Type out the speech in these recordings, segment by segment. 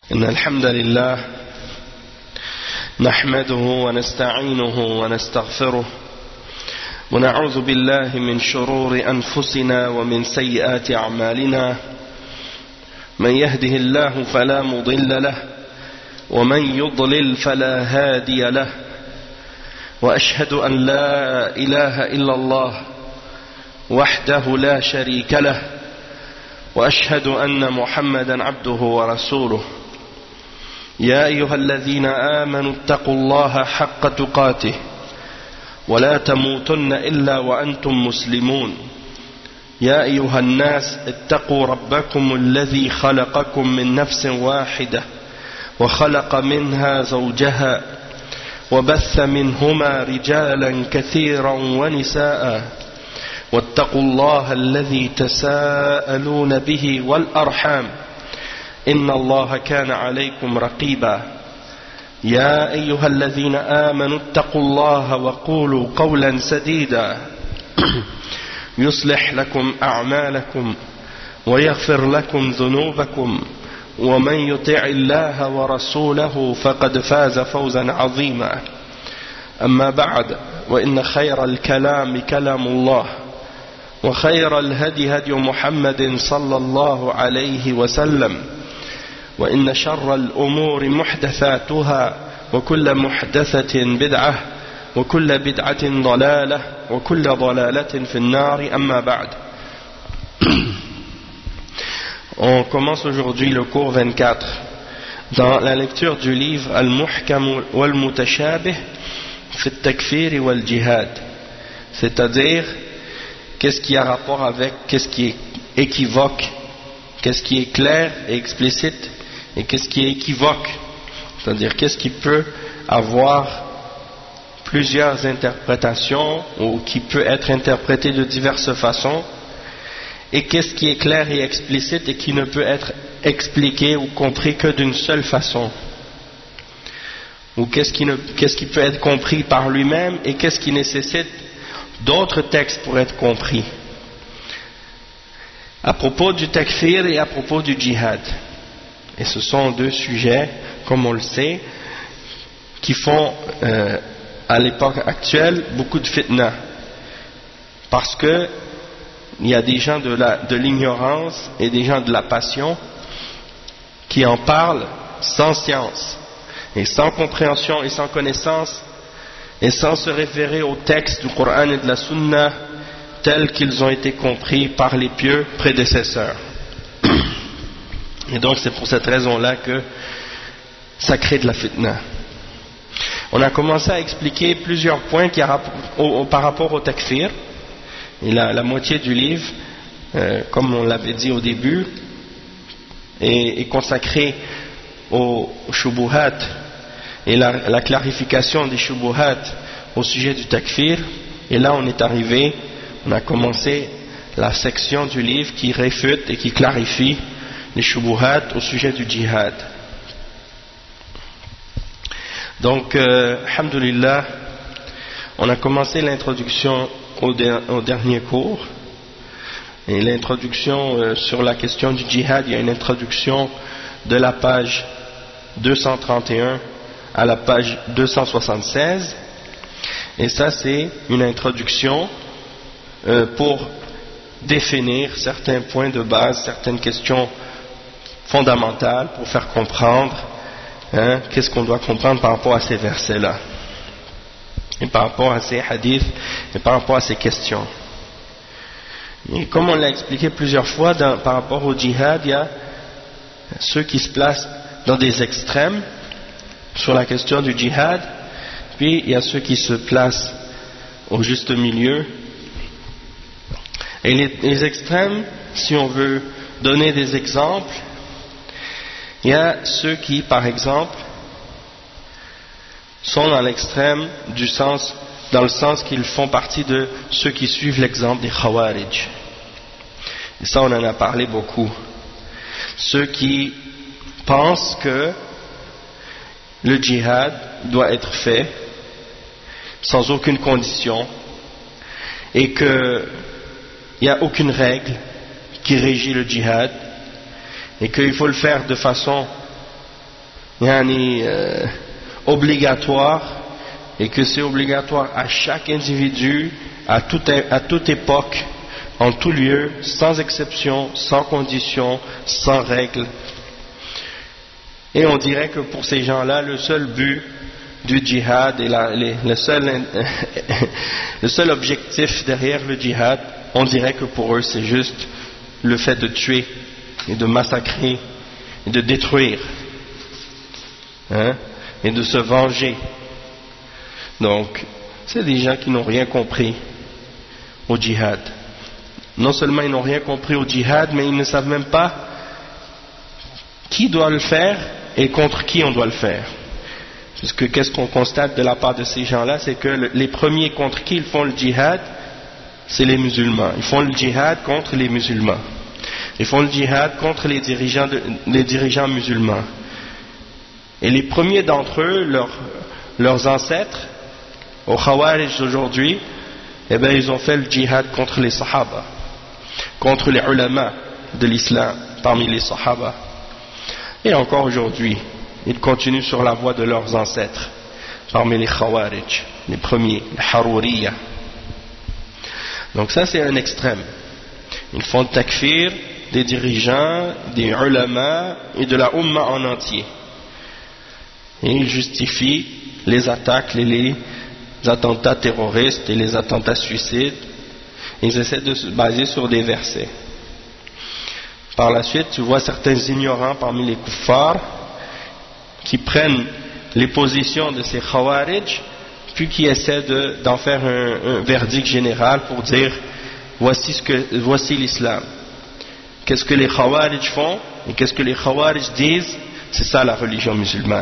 إن الحمد لله نحمده ونستعينه ونستغفره ونعوذ بالله من شرور أنفسنا ومن سيئات أعمالنا من يهده الله فلا مضل له ومن يضلل فلا هادي له وأشهد أن لا إله إلا الله وحده لا شريك له وأشهد أن محمدا عبده ورسوله يا أيها الذين آمنوا اتقوا الله حق تقاته ولا تموتن إلا وأنتم مسلمون يا أيها الناس اتقوا ربكم الذي خلقكم من نفس واحدة وخلق منها زوجها وبث منهما رجالا كثيرا ونساء واتقوا الله الذي تساءلون به والأرحام إن الله كان عليكم رقيبا يا أيها الذين آمنوا اتقوا الله وقولوا قولا سديدا يصلح لكم أعمالكم ويغفر لكم ذنوبكم ومن يطع الله ورسوله فقد فاز فوزا عظيما أما بعد وإن خير الكلام كلام الله وخير الهدي هدي محمد صلى الله عليه وسلم وإن شر الأمور محدثاتها وكل محدثة بدعة وكل بدعة ضلالة وكل ضلالة في النار أما بعد. On commence aujourd'hui le cours 24 dans la lecture du livre Al-Muhkam wal-Mutashabih fi at-Takfir wal-Jihad, c'est-à-dire qu'est-ce qui a rapport avec, qu'est-ce qui est équivoque, qu'est-ce qui est clair et explicite et qu'est-ce qui est équivoque, c'est-à-dire qu'est-ce qui peut avoir plusieurs interprétations ou qui peut être interprété de diverses façons, et qu'est-ce qui est clair et explicite et qui ne peut être expliqué ou compris que d'une seule façon, ou qu'est-ce qui peut être compris par lui-même et qu'est-ce qui nécessite d'autres textes pour être compris, à propos du takfir et à propos du djihad. Et ce sont deux sujets, comme on le sait, qui font à l'époque actuelle beaucoup de fitna, parce que il y a des gens de l'ignorance et des gens de la passion qui en parlent sans science et sans compréhension et sans connaissance et sans se référer aux textes du Coran et de la Sunna tels qu'ils ont été compris par les pieux prédécesseurs. Et donc c'est pour cette raison-là que ça crée de la fitna. On a commencé à expliquer plusieurs points par rapport au takfir, et la moitié du livre, comme on l'avait dit au début, est consacrée aux shubuhat et la clarification des shubuhat au sujet du takfir. Et là on a commencé la section du livre qui réfute et qui clarifie les shubuhat au sujet du djihad. Donc, alhamdulillah, on a commencé l'introduction au dernier cours. Et l'introduction sur la question du djihad, il y a une introduction de la page 231 à la page 276. Et ça, c'est une introduction pour définir certains points de base, certaines questions fondamentales pour faire comprendre qu'est-ce qu'on doit comprendre par rapport à ces versets-là, et par rapport à ces hadiths, et par rapport à ces questions. Et comme on l'a expliqué plusieurs fois, par rapport au djihad, il y a ceux qui se placent dans des extrêmes sur la question du djihad, puis il y a ceux qui se placent au juste milieu. Et les extrêmes, si on veut donner des exemples, il y a ceux qui, par exemple, sont dans l'extrême dans le sens qu'ils font partie de ceux qui suivent l'exemple des Khawarij. Et ça, on en a parlé beaucoup. Ceux qui pensent que le djihad doit être fait sans aucune condition et qu'il n'y a aucune règle qui régit le djihad et qu'il faut le faire de façon obligatoire, et que c'est obligatoire à chaque individu, à toute époque, en tout lieu, sans exception, sans condition, sans règle. Et on dirait que pour ces gens-là, le seul but du djihad et le seul objectif derrière le djihad, on dirait que pour eux c'est juste le fait de tuer et de massacrer et de détruire, et de se venger. Donc c'est des gens qui n'ont rien compris au djihad. Non seulement ils n'ont rien compris au djihad, mais ils ne savent même pas qui doit le faire et contre qui on doit le faire. Parce que qu'est-ce qu'on constate de la part de ces gens-là, c'est que les premiers contre qui ils font le djihad, c'est les musulmans. Ils font le djihad contre les musulmans. Ils font le djihad contre les dirigeants musulmans. Et les premiers d'entre eux, leurs ancêtres, aux Khawarij d'aujourd'hui, eh bien ils ont fait le djihad contre les Sahaba, contre les ulama de l'islam parmi les Sahaba. Et encore aujourd'hui, ils continuent sur la voie de leurs ancêtres, parmi les Khawarij, les premiers, les Haruriya. Donc ça c'est un extrême. Ils font le takfir des dirigeants, des ulama et de la Ummah en entier. Et ils justifient les attaques, les attentats terroristes et les attentats suicides. Ils essaient de se baser sur des versets. Par la suite, tu vois certains ignorants parmi les kuffars qui prennent les positions de ces khawarij, puis qui essaient d'en faire un verdict général pour dire voici l'islam. Qu'est-ce que les khawarij font et qu'est-ce que les khawarij disent, c'est ça la religion musulmane.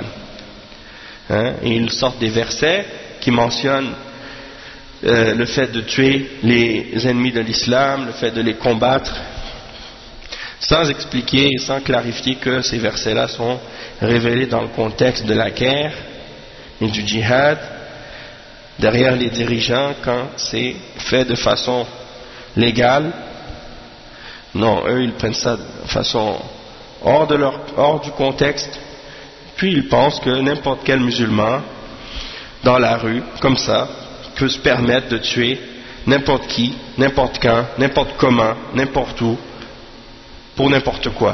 Et ils sortent des versets qui mentionnent le fait de tuer les ennemis de l'islam, le fait de les combattre, sans expliquer et sans clarifier que ces versets-là sont révélés dans le contexte de la guerre et du djihad, derrière les dirigeants quand c'est fait de façon légale. Non, eux ils prennent ça de façon hors du contexte, puis ils pensent que n'importe quel musulman dans la rue, comme ça, peut se permettre de tuer n'importe qui, n'importe quand, n'importe comment, n'importe où, pour n'importe quoi.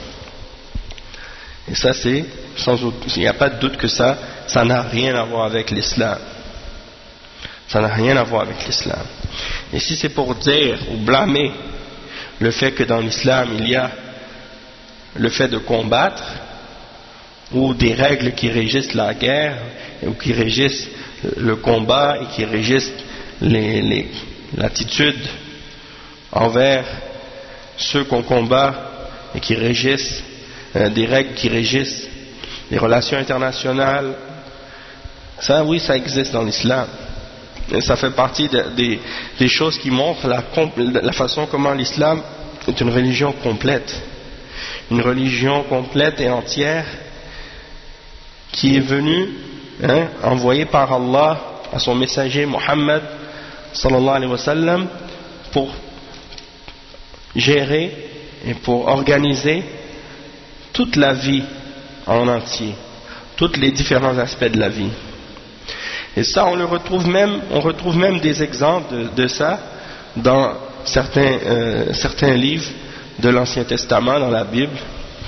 Et ça c'est, il n'y a pas de doute que ça n'a rien à voir avec l'islam. Ça n'a rien à voir avec l'islam. Et si c'est pour dire ou blâmer le fait que dans l'islam il y a le fait de combattre, ou des règles qui régissent la guerre, ou qui régissent le combat, et qui régissent l'attitude envers ceux qu'on combat, et qui régissent des règles qui régissent les relations internationales, ça oui, ça existe dans l'islam. Et ça fait partie des choses qui montrent la façon comment l'islam est une religion complète. Une religion complète et entière qui est venue, envoyée par Allah à son messager Muhammad sallallahu alayhi wa sallam pour gérer et pour organiser toute la vie en entier, tous les différents aspects de la vie. Et ça, on retrouve même des exemples de ça dans certains livres de l'Ancien Testament, dans la Bible,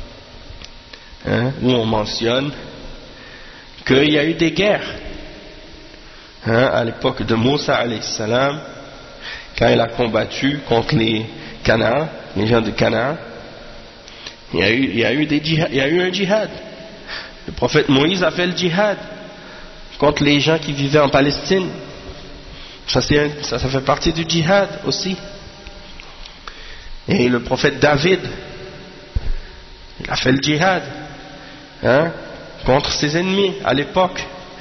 où on mentionne qu'il y a eu des guerres à l'époque de Moussa alayhi salam, quand il a combattu contre les Canaan, les gens de Canaan. Il y a eu un djihad. Le prophète Moïse a fait le djihad contre les gens qui vivaient en Palestine. Ça fait partie du djihad aussi. Et le prophète David, il a fait le djihad contre ses ennemis à l'époque.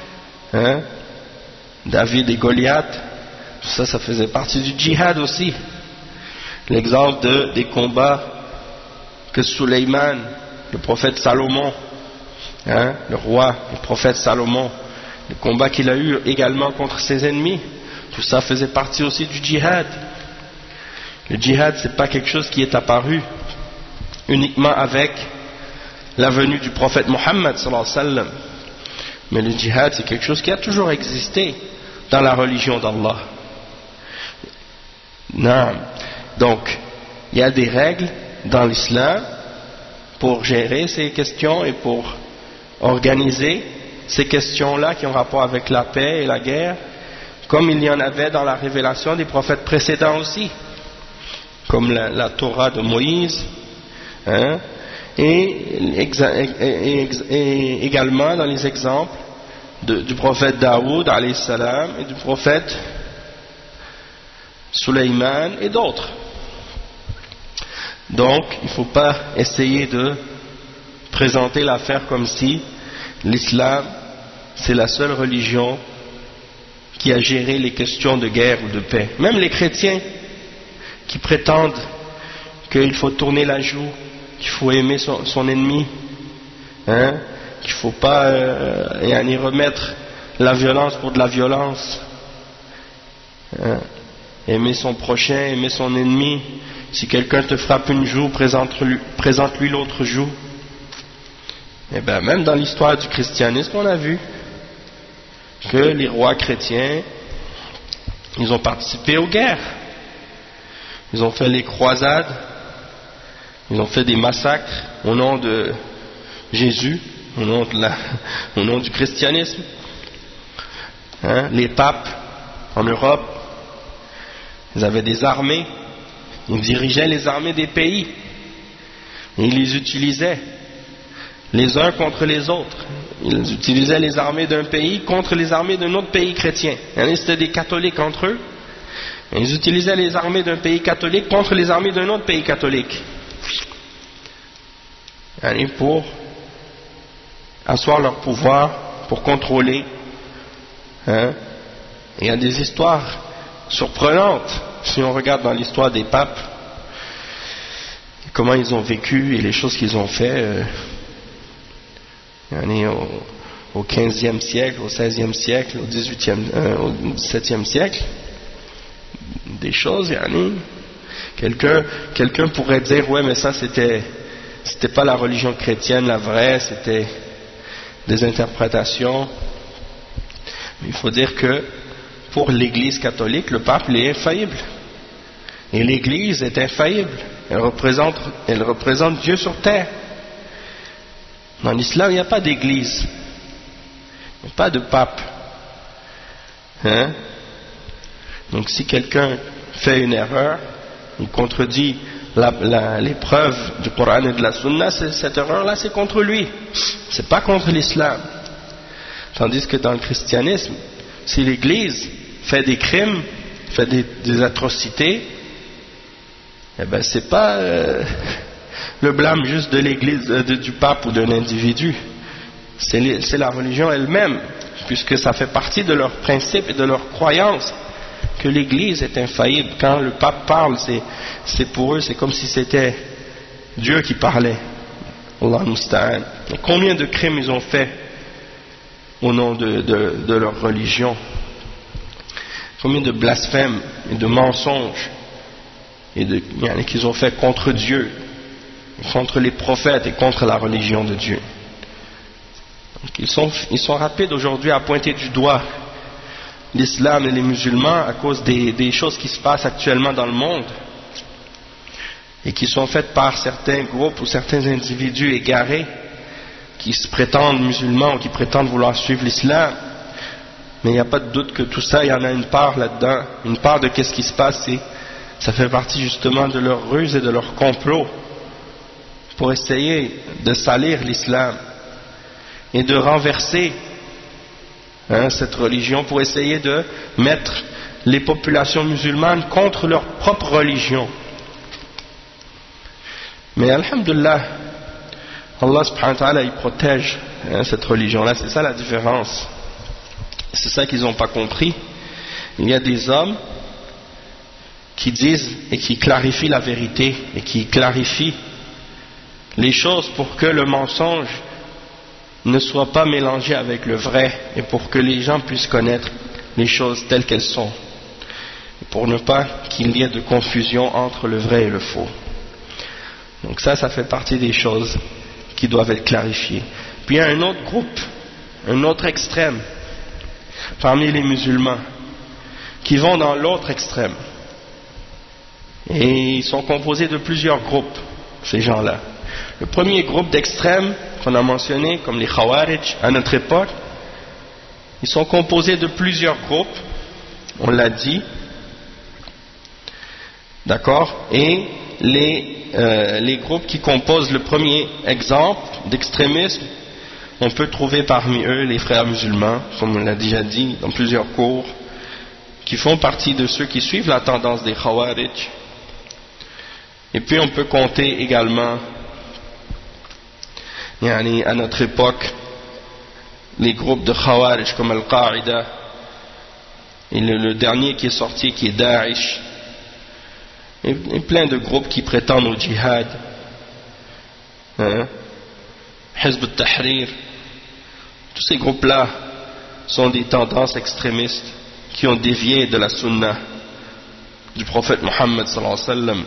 David et Goliath, tout ça, ça faisait partie du djihad aussi. L'exemple des combats que Sulayman, le prophète Salomon, le roi, le prophète Salomon, le combat qu'il a eu également contre ses ennemis, tout ça faisait partie aussi du djihad. Le djihad, c'est pas quelque chose qui est apparu uniquement avec la venue du prophète Mohammed sallallahu alayhi wa sallam. Mais le djihad, c'est quelque chose qui a toujours existé dans la religion d'Allah. Non. Donc, il y a des règles dans l'islam pour gérer ces questions et pour organiser ces questions-là qui ont rapport avec la paix et la guerre, comme il y en avait dans la révélation des prophètes précédents aussi, comme la Torah de Moïse, hein, et également dans les exemples du prophète Daoud alayhi salam et du prophète Sulayman et d'autres. Donc il ne faut pas essayer de présenter l'affaire comme si l'islam c'est la seule religion qui a géré les questions de guerre ou de paix. Même les chrétiens qui prétendent qu'il faut tourner la joue, qu'il faut aimer son ennemi, hein, qu'il ne faut pas y remettre la violence pour de la violence, hein, aimer son prochain, aimer son ennemi. Si quelqu'un te frappe une joue, présente-lui l'autre joue. Et bien même dans l'histoire du christianisme, on a vu que les rois chrétiens, ils ont participé aux guerres. Ils ont fait les croisades, ils ont fait des massacres au nom de Jésus, au nom du christianisme. Hein, les papes en Europe, ils avaient des armées, ils dirigeaient les armées des pays, et ils les utilisaient les uns contre les autres. Ils utilisaient les armées d'un pays contre les armées d'un autre pays chrétien. C'était des catholiques entre eux. Et ils utilisaient les armées d'un pays catholique contre les armées d'un autre pays catholique. Pour asseoir leur pouvoir, pour contrôler. Hein. Il y a des histoires surprenantes, si on regarde dans l'histoire des papes, comment ils ont vécu et les choses qu'ils ont fait. Au 15e siècle, au 16e siècle, au 17e siècle, des choses, quelqu'un pourrait dire, ouais, mais ça c'était pas la religion chrétienne la vraie, c'était des interprétations. Mais il faut dire que pour l'Église catholique, le pape est infaillible. Et l'Église est infaillible. Elle représente Dieu sur terre. Dans l'islam, il n'y a pas d'église, il n'y a pas de pape. Hein? Donc si quelqu'un fait une erreur, il contredit les preuves du Coran et de la Sunna, cette erreur-là c'est contre lui, c'est pas contre l'islam. Tandis que dans le christianisme, si l'église fait des crimes, fait des atrocités, eh ben c'est pas le blâme juste de l'église, du pape ou d'un individu, c'est la religion elle-même, puisque ça fait partie de leurs principes et de leurs croyances que l'église est infaillible. Quand le pape parle, c'est pour eux, c'est comme si c'était Dieu qui parlait. Allah musta'an. Combien de crimes ils ont fait au nom de leur religion, combien de blasphèmes et de mensonges qu'ils ont fait contre Dieu, contre les prophètes et contre la religion de Dieu. Donc ils sont rapides aujourd'hui à pointer du doigt l'islam et les musulmans à cause des choses qui se passent actuellement dans le monde et qui sont faites par certains groupes ou certains individus égarés qui se prétendent musulmans ou qui prétendent vouloir suivre l'islam. Mais il n'y a pas de doute que tout ça, il y en a une part là-dedans, une part de qu'est-ce qui se passe, ça fait partie justement de leur ruse et de leur complot pour essayer de salir l'islam et de renverser cette religion, pour essayer de mettre les populations musulmanes contre leur propre religion. Mais alhamdulillah, Allah subhanahu wa ta'ala il protège cette religion-là, c'est ça la différence. C'est ça qu'ils n'ont pas compris. Il y a des hommes qui disent et qui clarifient la vérité et qui clarifient les choses pour que le mensonge ne soit pas mélangé avec le vrai et pour que les gens puissent connaître les choses telles qu'elles sont, pour ne pas qu'il y ait de confusion entre le vrai et le faux. Donc ça fait partie des choses qui doivent être clarifiées. Puis il y a un autre groupe, un autre extrême, parmi les musulmans, qui vont dans l'autre extrême. Et ils sont composés de plusieurs groupes, ces gens-là. Le premier groupe d'extrêmes qu'on a mentionné, comme les Khawarij à notre époque, ils sont composés de plusieurs groupes, on l'a dit, d'accord, et les groupes qui composent le premier exemple d'extrémisme, on peut trouver parmi eux les frères musulmans, comme on l'a déjà dit dans plusieurs cours, qui font partie de ceux qui suivent la tendance des Khawarij. Et puis on peut compter également, à notre époque, les groupes de Khawarij comme Al-Qaïda, et le dernier qui est sorti qui est Daesh, et plein de groupes qui prétendent au djihad, Hizb al-Tahrir. Tous ces groupes-là sont des tendances extrémistes qui ont dévié de la sunna du prophète Mohammed sallallahu alayhi wa sallam.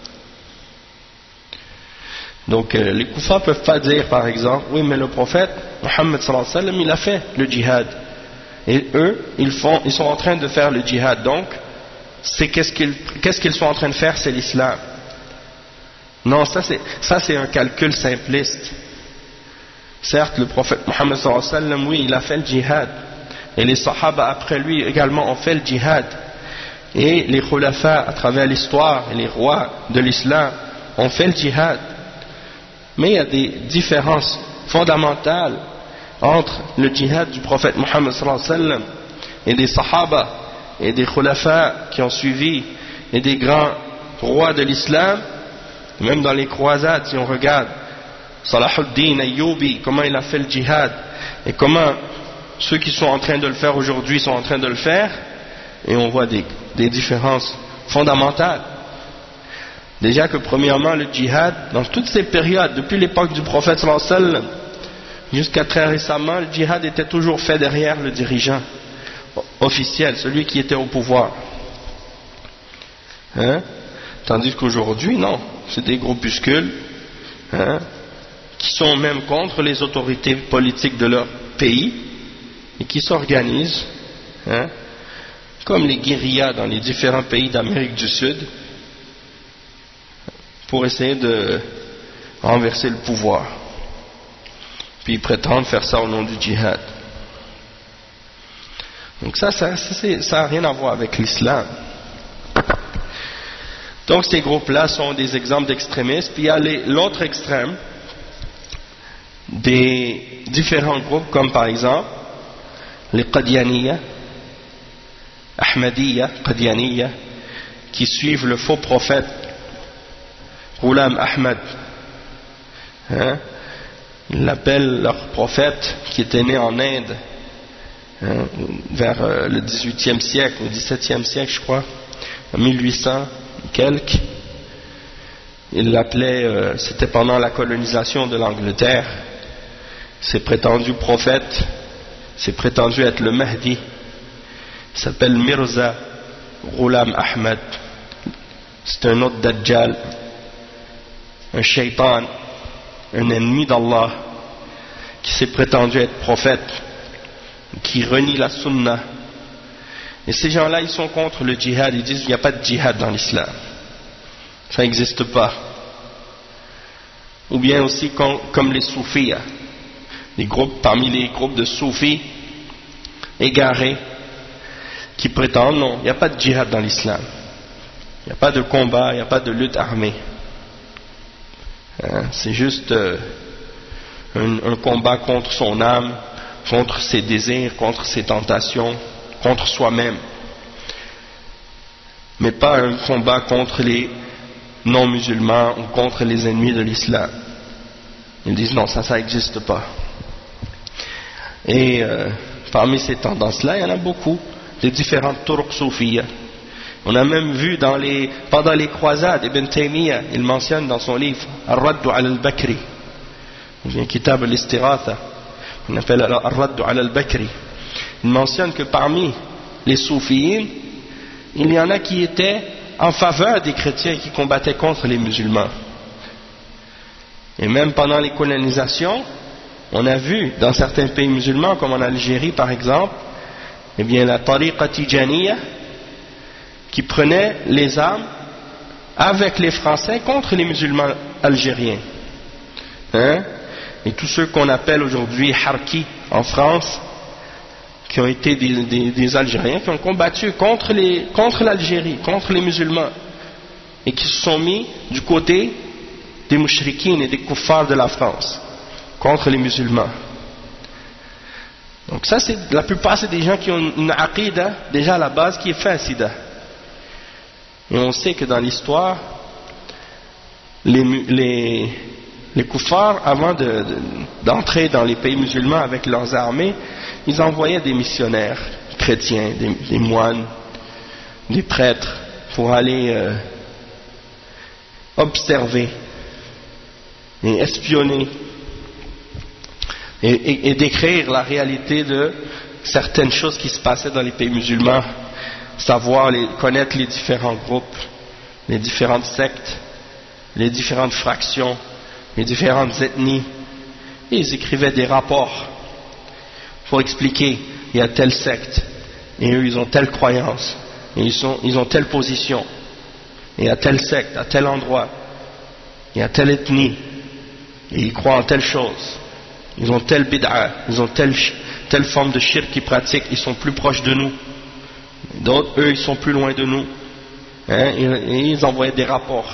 Donc les koufars ne peuvent pas dire par exemple, oui mais le prophète Mohammed sallallahu alayhi wa sallam il a fait le djihad, et eux ils sont en train de faire le djihad, donc qu'est-ce qu'ils sont en train de faire, c'est l'islam. Non, ça c'est un calcul simpliste. Certes, le prophète Mohammed sallallahu alayhi wa sallam, oui, il a fait le djihad, et les sahaba après lui également ont fait le djihad, et les khulafa à travers l'histoire et les rois de l'islam ont fait le djihad. Mais il y a des différences fondamentales entre le djihad du prophète Mohammed sallallahu alayhi wa sallam et des sahaba et des khulafa qui ont suivi et des grands rois de l'islam. Même dans les croisades, si on regarde Salahuddin Ayyubi, comment il a fait le djihad et comment ceux qui sont en train de le faire aujourd'hui sont en train de le faire, et on voit des différences fondamentales. Déjà que premièrement le djihad, dans toutes ces périodes, depuis l'époque du prophète sallallahu alayhi wa sallam jusqu'à très récemment, le djihad était toujours fait derrière le dirigeant officiel, celui qui était au pouvoir. Tandis qu'aujourd'hui, non, c'est des groupuscules qui sont même contre les autorités politiques de leur pays et qui s'organisent comme les guérillas dans les différents pays d'Amérique du Sud pour essayer de renverser le pouvoir. Puis ils prétendent faire ça au nom du djihad. Donc ça n'a rien à voir avec l'islam. Donc ces groupes-là sont des exemples d'extrémistes. Puis il y a l'autre extrême des différents groupes, comme par exemple les Qadianiyya, Ahmadiyya, Qadianiyya, qui suivent le faux prophète Ghulam Ahmad. Ils l'appellent leur prophète qui était né en Inde vers le 18e siècle, le 17e siècle je crois, en 1800 quelques. Ils l'appelaient, c'était pendant la colonisation de l'Angleterre. Ces prétendus prophètes, c'est prétendu être le Mahdi. Il s'appelle Mirza Ghulam Ahmad. C'est un autre Dajjal, un shaitan, un ennemi d'Allah, qui s'est prétendu être prophète, qui renie la sunna. Et ces gens-là, ils sont contre le djihad. Ils disent qu'il n'y a pas de djihad dans l'islam. Ça n'existe pas. Ou bien aussi comme les soufis, parmi les groupes de soufis égarés, qui prétendent non, il n'y a pas de djihad dans l'islam. Il n'y a pas de combat, il n'y a pas de lutte armée. C'est juste un combat contre son âme, contre ses désirs, contre ses tentations, contre soi-même. Mais pas un combat contre les non-musulmans ou contre les ennemis de l'islam. Ils disent non, ça n'existe pas. Et parmi ces tendances-là, il y en a beaucoup, des différentes turuq soufiyya. On a même vu pendant les croisades, Ibn Taymiyyah, il mentionne dans son livre Ar-Raddu ala al-Bakri, un kitab al-Istiratha, on appelle Ar-Raddu ala al-Bakri. Il mentionne que parmi les soufiyyin, il y en a qui étaient en faveur des chrétiens qui combattaient contre les musulmans. Et même pendant les colonisations, on a vu dans certains pays musulmans, comme en Algérie par exemple, eh bien la tariqa Tijaniya qui prenait les armes avec les Français contre les musulmans algériens. Hein? Et tous ceux qu'on appelle aujourd'hui Harki en France, qui ont été des Algériens qui ont combattu contre l'Algérie, contre les musulmans, et qui se sont mis du côté des mouchrikines et des kuffars de la France, contre les musulmans. Donc ça, la plupart c'est des gens qui ont une aqida déjà à la base qui est fasida. Et on sait que dans l'histoire, les kuffars, avant d'entrer dans les pays musulmans avec leurs armées, ils envoyaient des missionnaires chrétiens, des moines, des prêtres, pour aller observer et espionner et décrire la réalité de certaines choses qui se passaient dans les pays musulmans, connaître les différents groupes, les différentes sectes, les différentes fractions, les différentes ethnies. Et ils écrivaient des rapports pour expliquer, il y a telle secte, et eux ils ont telle croyance, et ils ont telle position, et il y a telle secte, à tel endroit, il y a telle ethnie, et ils croient en telle chose, ils ont telle bid'a, ils ont telle forme de shirk qu'ils pratiquent, ils sont plus proches de nous, d'autres, eux, ils sont plus loin de nous, hein, et ils envoyaient des rapports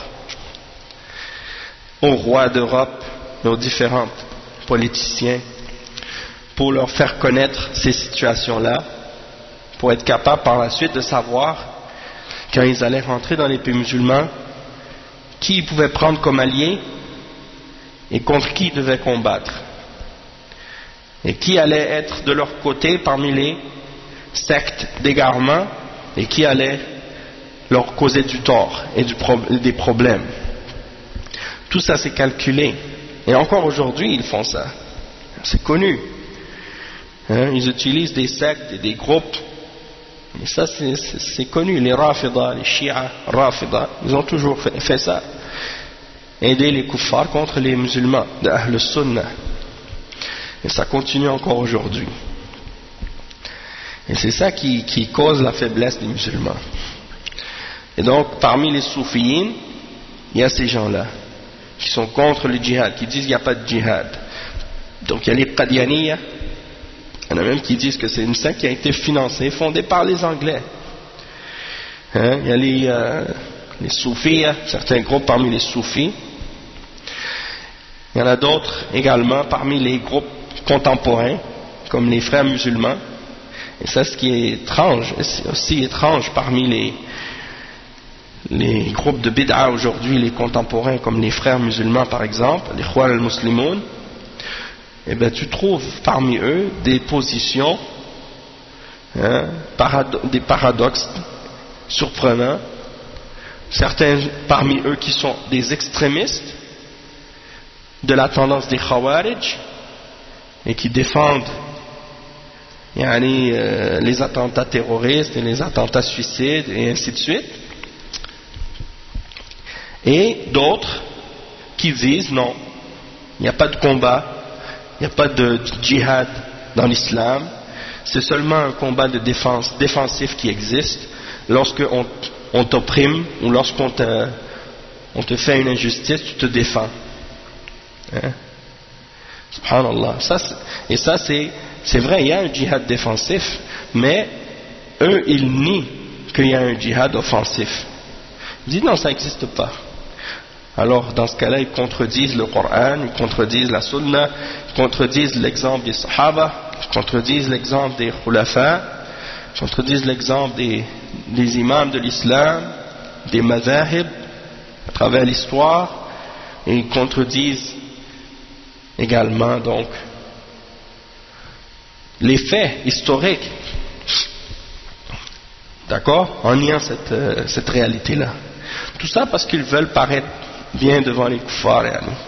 aux rois d'Europe, aux différents politiciens, pour leur faire connaître ces situations-là, pour être capables par la suite de savoir, quand ils allaient rentrer dans les pays musulmans, qui ils pouvaient prendre comme alliés et contre qui ils devaient combattre, et qui allait être de leur côté parmi les sectes d'égarement et qui allait leur causer du tort et des problèmes. Tout ça c'est calculé, et encore aujourd'hui ils font ça, c'est connu. Hein, ils utilisent des sectes et des groupes, et ça c'est connu. Les Rafida, les Shia Rafida, ils ont toujours fait ça, aider les kuffars contre les musulmans de Ahl Sunnah, et ça continue encore aujourd'hui. Et c'est ça qui cause la faiblesse des musulmans. Et donc parmi les soufiyines, il y a ces gens-là qui sont contre le djihad, qui disent qu'il n'y a pas de djihad. Donc il y a les Qadianiyya, il y en a même qui disent que c'est une secte qui a été financée, fondée par les Anglais. Hein? Il y a les soufis, certains groupes parmi les soufis. Il y en a d'autres également parmi les groupes contemporains, comme les frères musulmans. Et ça, ce qui est étrange, c'est aussi étrange parmi les groupes de bid'a aujourd'hui, les contemporains, comme les frères musulmans par exemple, les Ikhwan al-Muslimoun, eh bien tu trouves parmi eux des positions, hein, des paradoxes surprenants, certains parmi eux qui sont des extrémistes de la tendance des Khawarij et qui défendent les attentats terroristes et les attentats suicides et ainsi de suite, et d'autres qui disent non, il n'y a pas de combat, il n'y a pas de djihad dans l'islam, c'est seulement un combat de défense défensif qui existe lorsqu'on t'opprime ou lorsqu'on te fait une injustice, tu te défends. Hein? Subhanallah. Et ça c'est vrai, il y a un djihad défensif, mais eux ils nient qu'il y a un djihad offensif. Ils disent non, ça n'existe pas. Alors dans ce cas-là, ils contredisent le Coran, ils contredisent la Sunna, ils contredisent l'exemple des Sahaba, ils contredisent l'exemple des Khulafa, ils contredisent l'exemple des imams de l'islam, des mazahib à travers l'histoire, et ils contredisent également donc les faits historiques, d'accord, en niant cette réalité-là. Tout ça parce qu'ils veulent paraître bien devant les kuffars.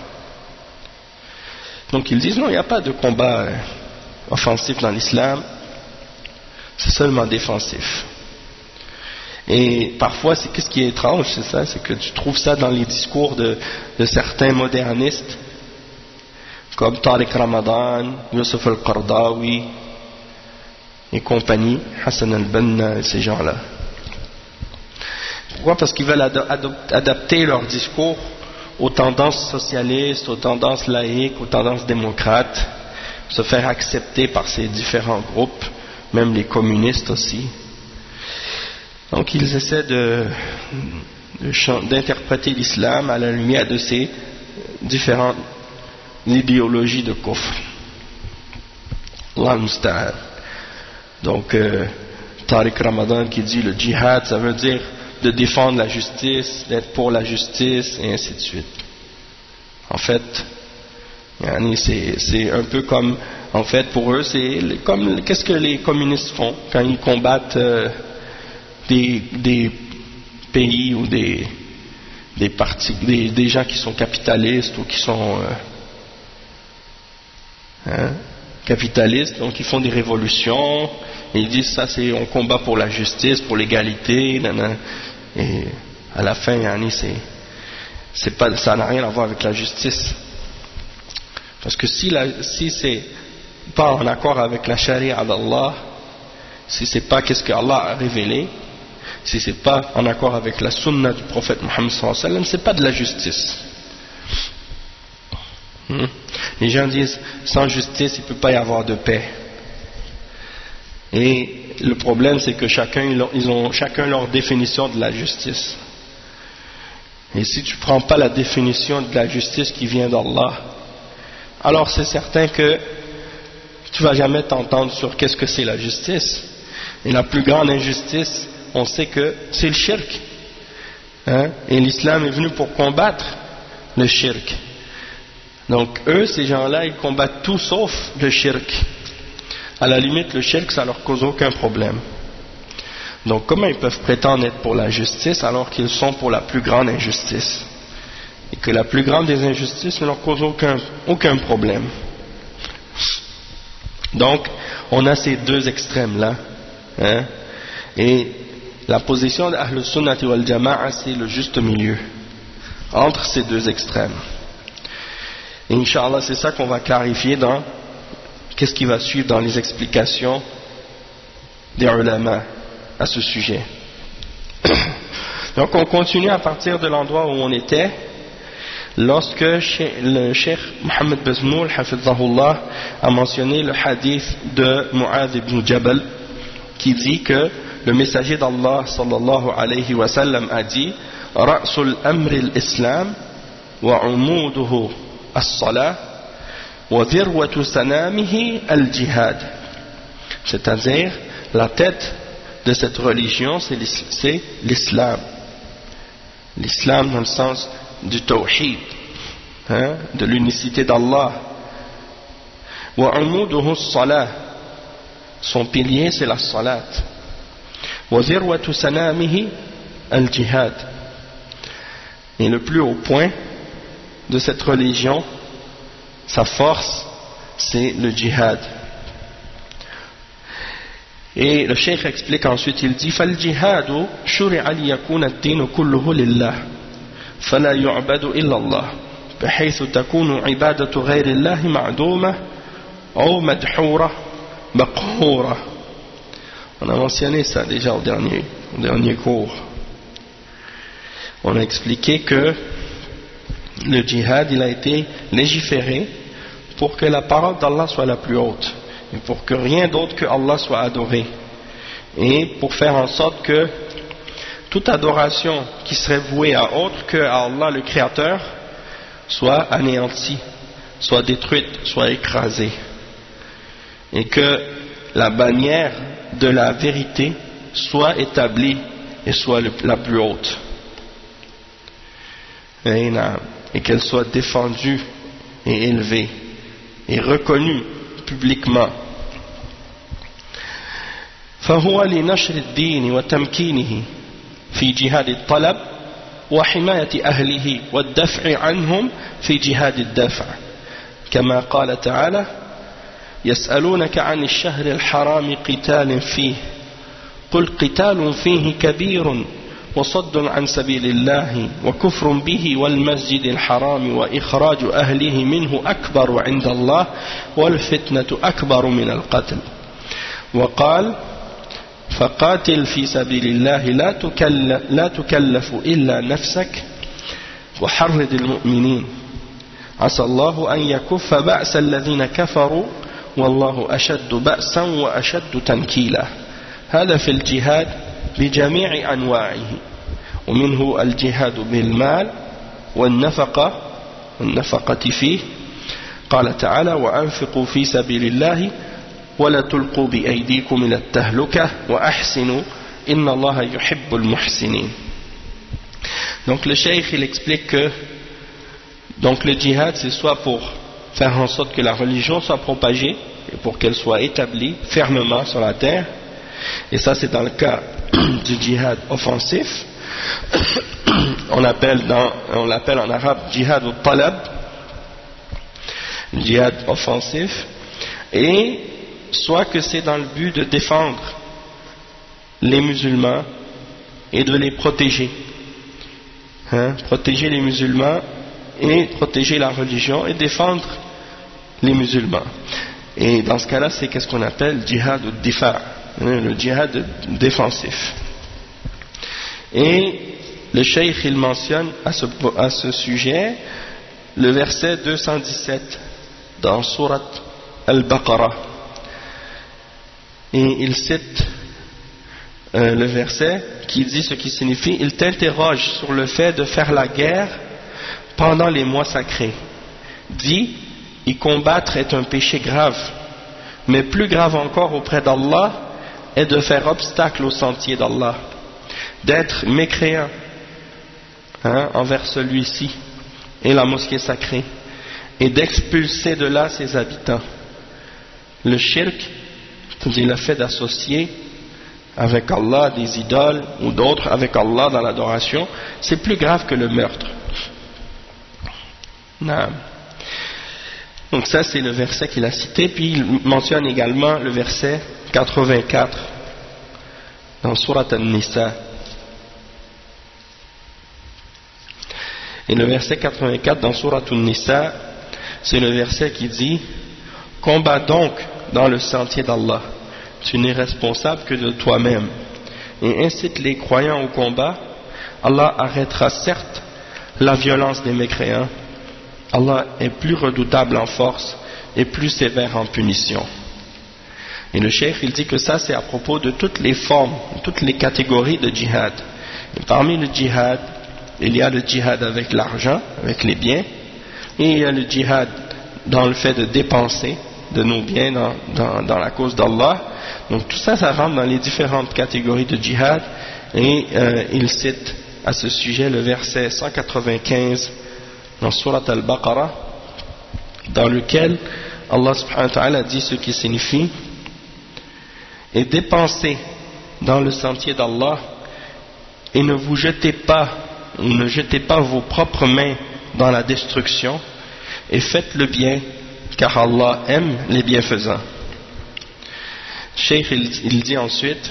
Donc ils disent non, il n'y a pas de combat offensif dans l'islam, c'est seulement défensif. Et parfois, qu'est-ce qui est étrange, c'est ça, c'est que tu trouves ça dans les discours de certains modernistes comme Tariq Ramadan, Youssef al-Qardawi et compagnie, Hassan al-Banna et ces gens-là. Pourquoi? Parce qu'ils veulent adapter leur discours aux tendances socialistes, aux tendances laïques, aux tendances démocrates, se faire accepter par ces différents groupes, même les communistes aussi. Donc ils essaient d'interpréter l'islam à la lumière de ces différentes idéologies de kufr. Allah musta'an. Donc Tariq Ramadan qui dit le djihad, ça veut dire de défendre la justice, d'être pour la justice, et ainsi de suite. En fait, c'est un peu comme, en fait, pour eux, c'est comme qu'est-ce que les communistes font quand ils combattent des pays ou des partis, des gens qui sont capitalistes ou qui sont capitalistes, donc ils font des révolutions, et ils disent ça, c'est on combat pour la justice, pour l'égalité, et à la fin, c'est pas, ça n'a rien à voir avec la justice. Parce que si c'est pas en accord avec la charia d'Allah, si c'est pas qu'est-ce que Allah a révélé, si c'est pas en accord avec la sunna du prophète Mohammed sallallahu alayhi wa sallam, c'est pas de la justice. Les gens disent sans justice il ne peut pas y avoir de paix. Et le problème c'est que ils ont chacun leur définition de la justice. Et si tu ne prends pas la définition de la justice qui vient d'Allah, alors c'est certain que tu ne vas jamais t'entendre sur qu'est-ce que c'est la justice. Et la plus grande injustice, on sait que c'est le shirk. Et l'islam est venu pour combattre le shirk. Donc eux, ces gens-là, ils combattent tout sauf le shirk. À la limite, le shirk, ça leur cause aucun problème. Donc comment ils peuvent prétendre être pour la justice alors qu'ils sont pour la plus grande injustice? Et que la plus grande des injustices ne leur cause aucun problème. Donc, on a ces deux extrêmes-là. Et la position d'Ahl Sunnati wal Jama'a, c'est le juste milieu entre ces deux extrêmes. Et Inch'Allah, c'est ça qu'on va clarifier dans qu'est-ce qui va suivre dans les explications des ulama à ce sujet. Donc on continue à partir de l'endroit où on était lorsque le Cheikh Mohammed Bazmoul hafidhahullah a mentionné le hadith de Mu'adh ibn Jabal qui dit que le messager d'Allah sallallahu alayhi wa sallam a dit Ra'sul amri al-islam wa umuduhu as-salah wa dhirwatu sanamihi al-jihad. C'est-à-dire la tête de cette religion c'est l'islam. L'islam dans le sens du tawhid, de l'unicité d'Allah. Wa umuduhu as-salah, son pilier c'est la salat. Wa dhirwatu sanamihi al-jihad. Et le plus haut point de cette religion, sa force, c'est le djihad. Et le cheikh explique ensuite, il dit فَالْجِهَادُ شُرِعَ لِيَكُونَ الدِّينُ كُلُّهُ لِلَّهِ فَلَا يُعْبَدُ إِلَّا اللَّهِ بحيث تكون عبادة غير الله معدومة أو مدحورة مقهورة. On a mentionné ça déjà au dernier cours. On a expliqué que le djihad il a été légiféré pour que la parole d'Allah soit la plus haute et pour que rien d'autre que Allah soit adoré et pour faire en sorte que toute adoration qui serait vouée à autre que à Allah le Créateur soit anéantie, soit détruite, soit écrasée et que la bannière de la vérité soit établie et soit la plus haute et qu'elle soit défendue et élevée et reconnue publiquement. فهو لنشر الدين وتمكينه في جهاد الطلب وحماية أهله والدفع عنهم في جهاد الدافع كما قال تعالى يسألونك عن الشهر الحرام قتال فيه قل قتال فيه كبير وصد عن سبيل الله وكفر به والمسجد الحرام وإخراج أهله منه أكبر عند الله والفتنة أكبر من القتل وقال فقاتل في سبيل الله لا تكلف إلا نفسك وحرض المؤمنين عسى الله أن يكف بأس الذين كفروا والله أشد بأسا وأشد تنكيلا هذا في الجهاد بجميع أنواعه ومنه الجهاد بالمال والنفقة فيه قال تعالى وأنفقوا في سبيل الله ولا تلقوا بأيديكم إلى التهلكة وأحسنوا إن الله يحب المحسنين. Donc le cheikh il explique que donc le djihad c'est soit pour faire en sorte que la religion soit propagée et pour qu'elle soit établie fermement sur la terre, et ça c'est dans le cas du djihad offensif. On l'appelle en arabe djihad ou talab, djihad offensif, et soit que c'est dans le but de défendre les musulmans et de les protéger, protéger les musulmans et protéger la religion et défendre les musulmans. Et dans ce cas-là, c'est qu'est-ce qu'on appelle djihad ou difa, le djihad défensif. Et le cheikh il mentionne à ce sujet le verset 217 dans Surat Al-Baqarah, et il cite le verset qui dit ce qui signifie: il t'interroge sur le fait de faire la guerre pendant les mois sacrés. Dis, y combattre est un péché grave, mais plus grave encore auprès d'Allah est de faire obstacle au sentier d'Allah, d'être mécréant envers celui-ci et la mosquée sacrée, et d'expulser de là ses habitants. Le shirk, c'est-à-dire le fait d'associer avec Allah des idoles ou d'autres avec Allah dans l'adoration, c'est plus grave que le meurtre. Non. Donc ça c'est le verset qu'il a cité, puis il mentionne également le verset 84 dans Surat An-Nisa. Et le verset 84 dans Surat An-Nisa, c'est le verset qui dit: combat donc dans le sentier d'Allah, tu n'es responsable que de toi-même, et incite les croyants au combat. Allah arrêtera certes la violence des mécréants. Allah est plus redoutable en force et plus sévère en punition. Et le cheikh il dit que ça c'est à propos de toutes les formes, toutes les catégories de djihad. Et parmi le djihad, il y a le djihad avec l'argent, avec les biens, et il y a le djihad dans le fait de dépenser de nos biens dans la cause d'Allah. Donc tout ça, ça rentre dans les différentes catégories de djihad, et il cite à ce sujet le verset 195 dans Surat Al-Baqarah, dans lequel Allah subhanahu wa ta'ala dit ce qui signifie: et dépensez dans le sentier d'Allah, et ne jetez pas vos propres mains dans la destruction, et faites le bien, car Allah aime les bienfaisants. Cheikh il dit ensuite,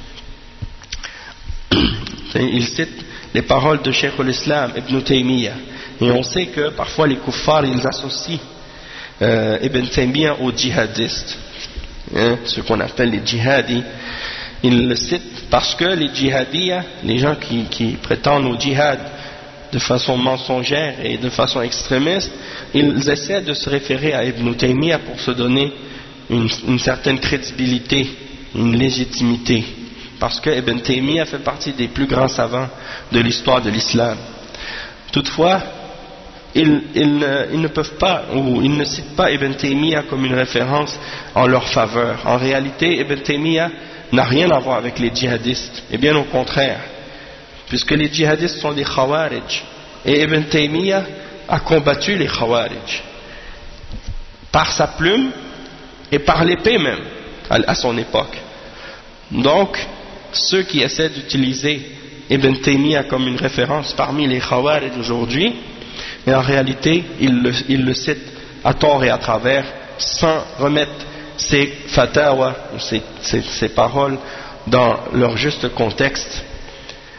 il cite les paroles de Cheikh al-Islam Ibn Taymiyyah, et on sait que parfois les kuffars ils associent Ibn Taymiyyah aux djihadistes, ce qu'on appelle les djihadis. Ils le citent parce que les djihadis, les gens qui prétendent au djihad de façon mensongère et de façon extrémiste, ils essaient de se référer à Ibn Taymiyyah pour se donner une certaine crédibilité, une légitimité, parce que Ibn Taymiyyah fait partie des plus grands savants de l'histoire de l'islam. Toutefois, ils ne peuvent pas, ou ils ne citent pas Ibn Taymiyyah comme une référence en leur faveur. En réalité, Ibn Taymiyyah n'a rien à voir avec les djihadistes, et bien au contraire, puisque les djihadistes sont des khawarij, et Ibn Taymiyyah a combattu les khawarij par sa plume et par l'épée même à son époque. Donc ceux qui essaient d'utiliser Ibn Taymiyyah comme une référence parmi les khawarij aujourd'hui, mais en réalité ils le citent à tort et à travers, sans remettre ses fatawa, ses paroles dans leur juste contexte,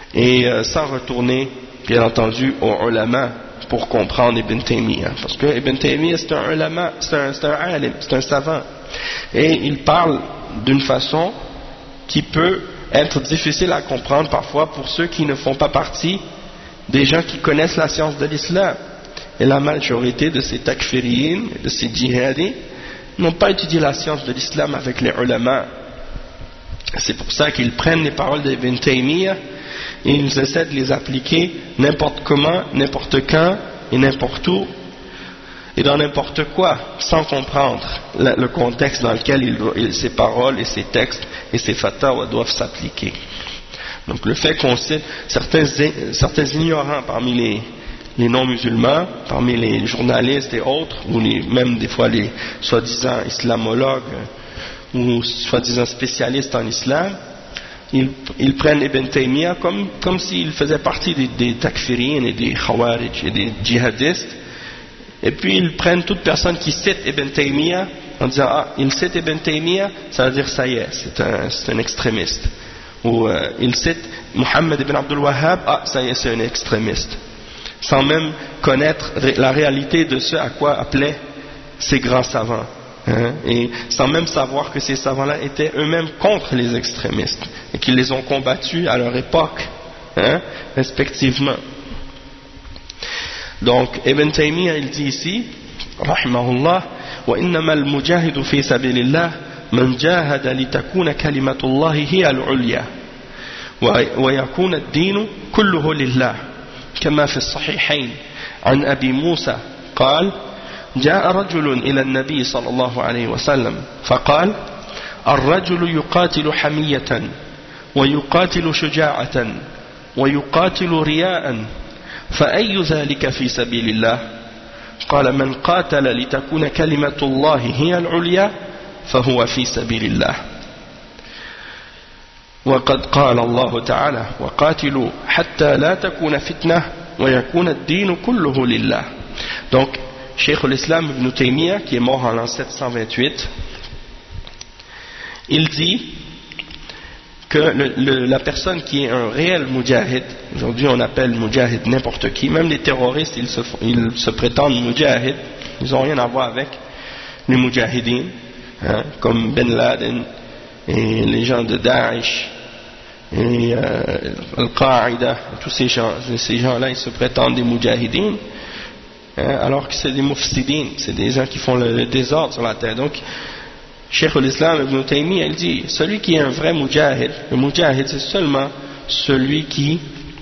et sans retourner bien entendu aux ulama pour comprendre Ibn Taymiyyah, parce que Ibn Taymiyyah c'est un ulama, c'est un alim, c'est un savant, et il parle d'une façon qui peut être difficile à comprendre parfois pour ceux qui ne font pas partie des gens qui connaissent la science de l'islam. Et la majorité de ces takfiriyin, de ces djihadis, n'ont pas étudié la science de l'islam avec les ulama. C'est pour ça qu'ils prennent les paroles d'Ibn Taymiyyah et ils essaient de les appliquer n'importe comment, n'importe quand et n'importe où et dans n'importe quoi, sans comprendre le contexte dans lequel ces paroles et ces textes et ces fatwas doivent s'appliquer. Donc le fait qu'on cite certains ignorants parmi les non-musulmans, parmi les journalistes et autres, ou même des fois les soi-disant islamologues ou soi-disant spécialistes en islam, ils prennent Ibn Taymiyyah comme s'il faisait partie des takfirines et des khawarij et des djihadistes, et puis ils prennent toute personne qui cite Ibn Taymiyyah en disant « Ah, il cite Ibn Taymiyyah, ça veut dire ça y est, c'est un extrémiste ». Ou il cite Muhammad ibn Abdul Wahhab, ah, ça y est, c'est un extrémiste. Sans même connaître la réalité de ce à quoi appelaient ces grands savants. Et sans même savoir que ces savants-là étaient eux-mêmes contre les extrémistes et qu'ils les ont combattus à leur époque, respectivement. Donc Ibn Taymiyyah il dit ici rahimahullah wa innama al-mujahid fi sabilillah man jahada litakuna kalimatullah hiya al-ulya wa yakuna ad-din kulluhu lillah kama fi as-sahihayn an Abi Musa قال جاء رجل إلى النبي صلى الله عليه وسلم فقال الرجل يقاتل حمية ويقاتل شجاعة ويقاتل رياء فأي ذلك في سبيل الله قال من قاتل لتكون كلمة الله هي العليا فهو في سبيل الله وقد قال الله تعالى وقاتلوا حتى لا تكون فتنة ويكون الدين كله لله. Donc Cheikh l'Islam Ibn Taymiyyah, qui est mort en l'an 728, il dit que la personne qui est un réel mujahid, aujourd'hui on appelle mujahid n'importe qui, même les terroristes ils se prétendent mujahid, ils n'ont rien à voir avec les mujahidines, comme Ben Laden et les gens de Daesh et Al-Qaïda, tous ces gens-là ils se prétendent des mujahidines, alors que c'est des mufsidines, c'est des gens qui font le désordre sur la terre. Donc Cheikh l'Islam Ibn Taymiyyah il dit celui qui est un vrai mujahid, le mujahid c'est seulement celui qui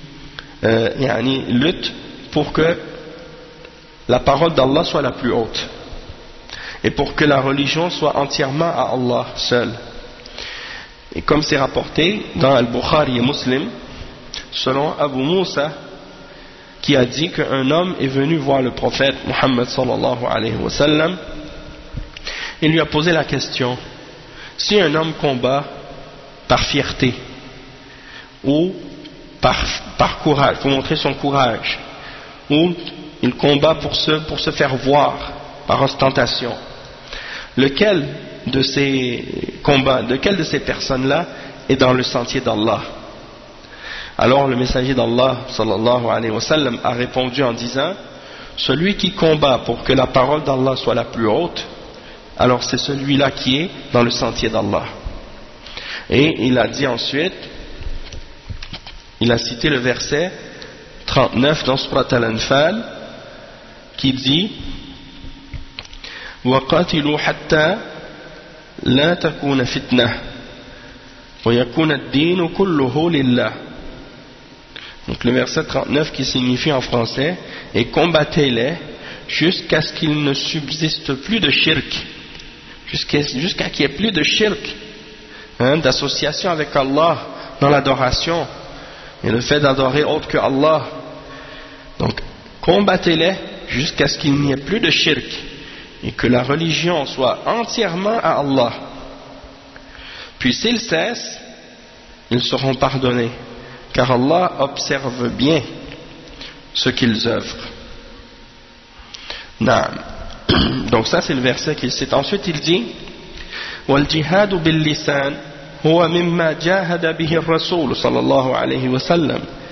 lutte pour que la parole d'Allah soit la plus haute et pour que la religion soit entièrement à Allah seul. Et comme c'est rapporté dans Al-Bukhari et Muslim, selon Abu Musa, qui a dit qu'un homme est venu voir le prophète Muhammad sallallahu alayhi wa sallam et lui a posé la question: si un homme combat par fierté ou par courage, pour montrer son courage, ou il combat pour se faire voir par ostentation, lequel de ces combats, lequel de ces personnes-là est dans le sentier d'Allah? Alors le messager d'Allah sallallahu alayhi wa sallam a répondu en disant: celui qui combat pour que la parole d'Allah soit la plus haute, alors c'est celui-là qui est dans le sentier d'Allah. Et il a dit ensuite, il a cité le verset 39 dans Surat Al-Anfal qui dit: وَقَاتِلُوا حَتَّى لَا تَكُونَ فِتْنَةٌ وَيَكُونَ الدِّينُ كُلُّهُ لِلَّهِ. Donc le verset 39 qui signifie en français: et combattez-les jusqu'à ce qu'il ne subsiste plus de shirk, jusqu'à qu'il n'y ait plus de shirk, d'association avec Allah dans l'adoration et le fait d'adorer autre que Allah. Donc combattez-les jusqu'à ce qu'il n'y ait plus de shirk et que la religion soit entièrement à Allah. Puis s'ils cessent, ils seront pardonnés, car Allah observe bien ce qu'ils œuvrent. Donc ça c'est le verset qu'il cite. Ensuite il dit: وَالْجِهَادُ بِاللِّسَانِ هُوَ مِمَّا جَاهَدَ بِهِ الرَّسُولُ صلى الله عليه وسلم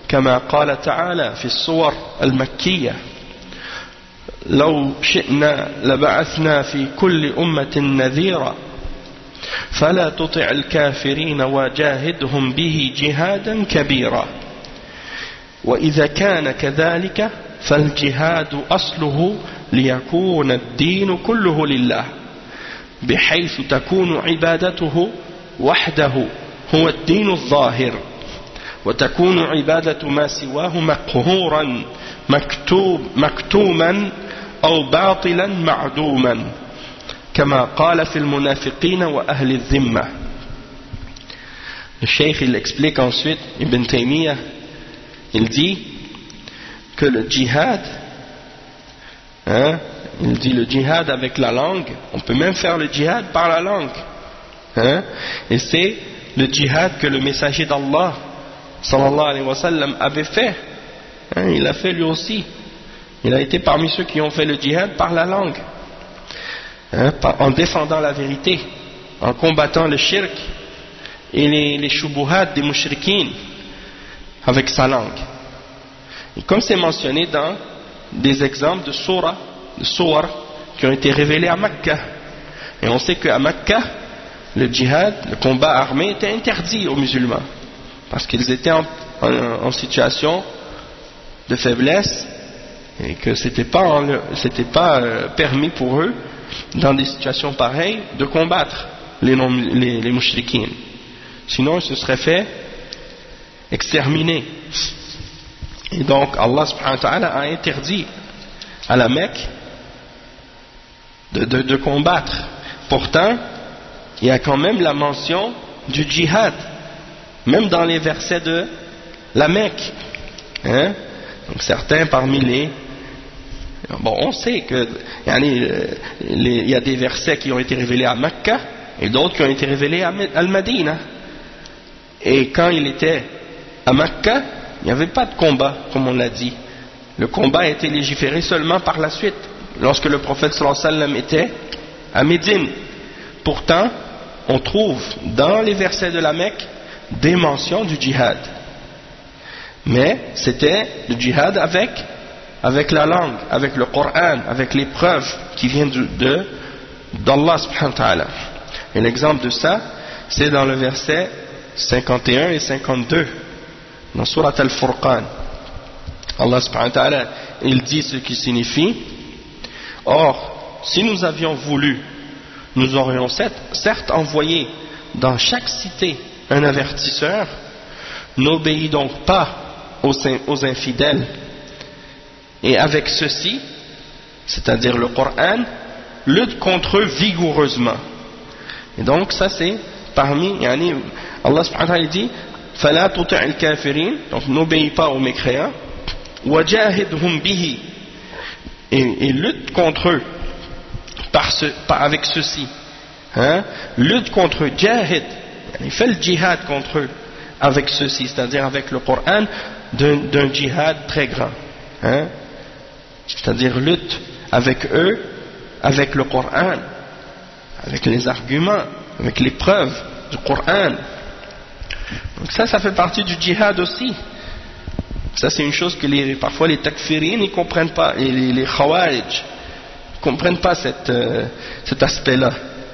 كما قال تعالى في السور المكية لو شئنا لبعثنا في كل أمة نذيرا فلا تطع الكافرين وجاهدهم به جهادا كبيرا وإذا كان كذلك فالجهاد أصله ليكون الدين كله لله بحيث تكون عبادته وحده هو الدين الظاهر وتكون عبادة ما سواه مقهورا مكتوما أو باطلا معدوما كما قال في المنافقين وأهل الذمة. Le cheikh il explique ensuite, Ibn Taymiyyah il dit que le djihad, il dit le djihad avec la langue, on peut même faire le djihad par la langue, et c'est le djihad que le messager d'Allah sallallahu alayhi wa sallam avait fait, il a fait lui aussi, il a été parmi ceux qui ont fait le djihad par la langue, en défendant la vérité, en combattant le shirk et les shubuhat des mushrikines avec sa langue. Et comme c'est mentionné dans des exemples de surah qui ont été révélés à Mecca, et on sait qu'à Mecca le djihad, le combat armé était interdit aux musulmans parce qu'ils étaient en situation de faiblesse et que c'était pas permis pour eux dans des situations pareilles de combattre les mushrikines, sinon ils se seraient fait exterminer. Et donc Allah subhanahu wa ta'ala a interdit à la Mecque de combattre. Pourtant il y a quand même la mention du djihad même dans les versets de la Mecque, donc certains parmi on sait que il y a des versets qui ont été révélés à Mecca et d'autres qui ont été révélés à Al-Madina, et quand il était à Mecca il n'y avait pas de combat comme on l'a dit, le combat a été légiféré seulement par la suite lorsque le prophète sallallahu alayhi wa sallam était à Médine. Pourtant on trouve dans les versets de la Mecque des mentions du djihad, mais c'était le djihad avec la langue, avec le Coran, avec les preuves qui viennent d'Allah subhanahu wa ta'ala. Et l'exemple de ça, c'est dans le verset 51 et 52 dans Surat Al-Furqan. Allah subhanahu wa ta'ala, il dit ce qui signifie: or, si nous avions voulu, nous aurions certes envoyé dans chaque cité un avertisseur. N'obéis donc pas aux infidèles, et avec ceci, c'est-à-dire le Coran, lutte contre eux vigoureusement. Et donc ça c'est parmi, Allah subhanahu wa ta'ala dit فَلَا تُطِعِ الْكَافِرِينَ, donc n'obéis pas aux mécréants, وَجَاهِدْهُمْ بِهِ, et lutte contre eux avec ceci, lutte contre eux, jahid, fais le djihad contre eux avec ceci, c'est-à-dire avec le Coran, d'un djihad très grand, c'est-à-dire lutte avec eux avec le Coran, avec les arguments, avec les preuves du Coran. Donc ça fait partie du djihad aussi. Ça c'est une chose que parfois les takfirines ne comprennent pas, et les khawarij ne comprennent pas cet aspect-là.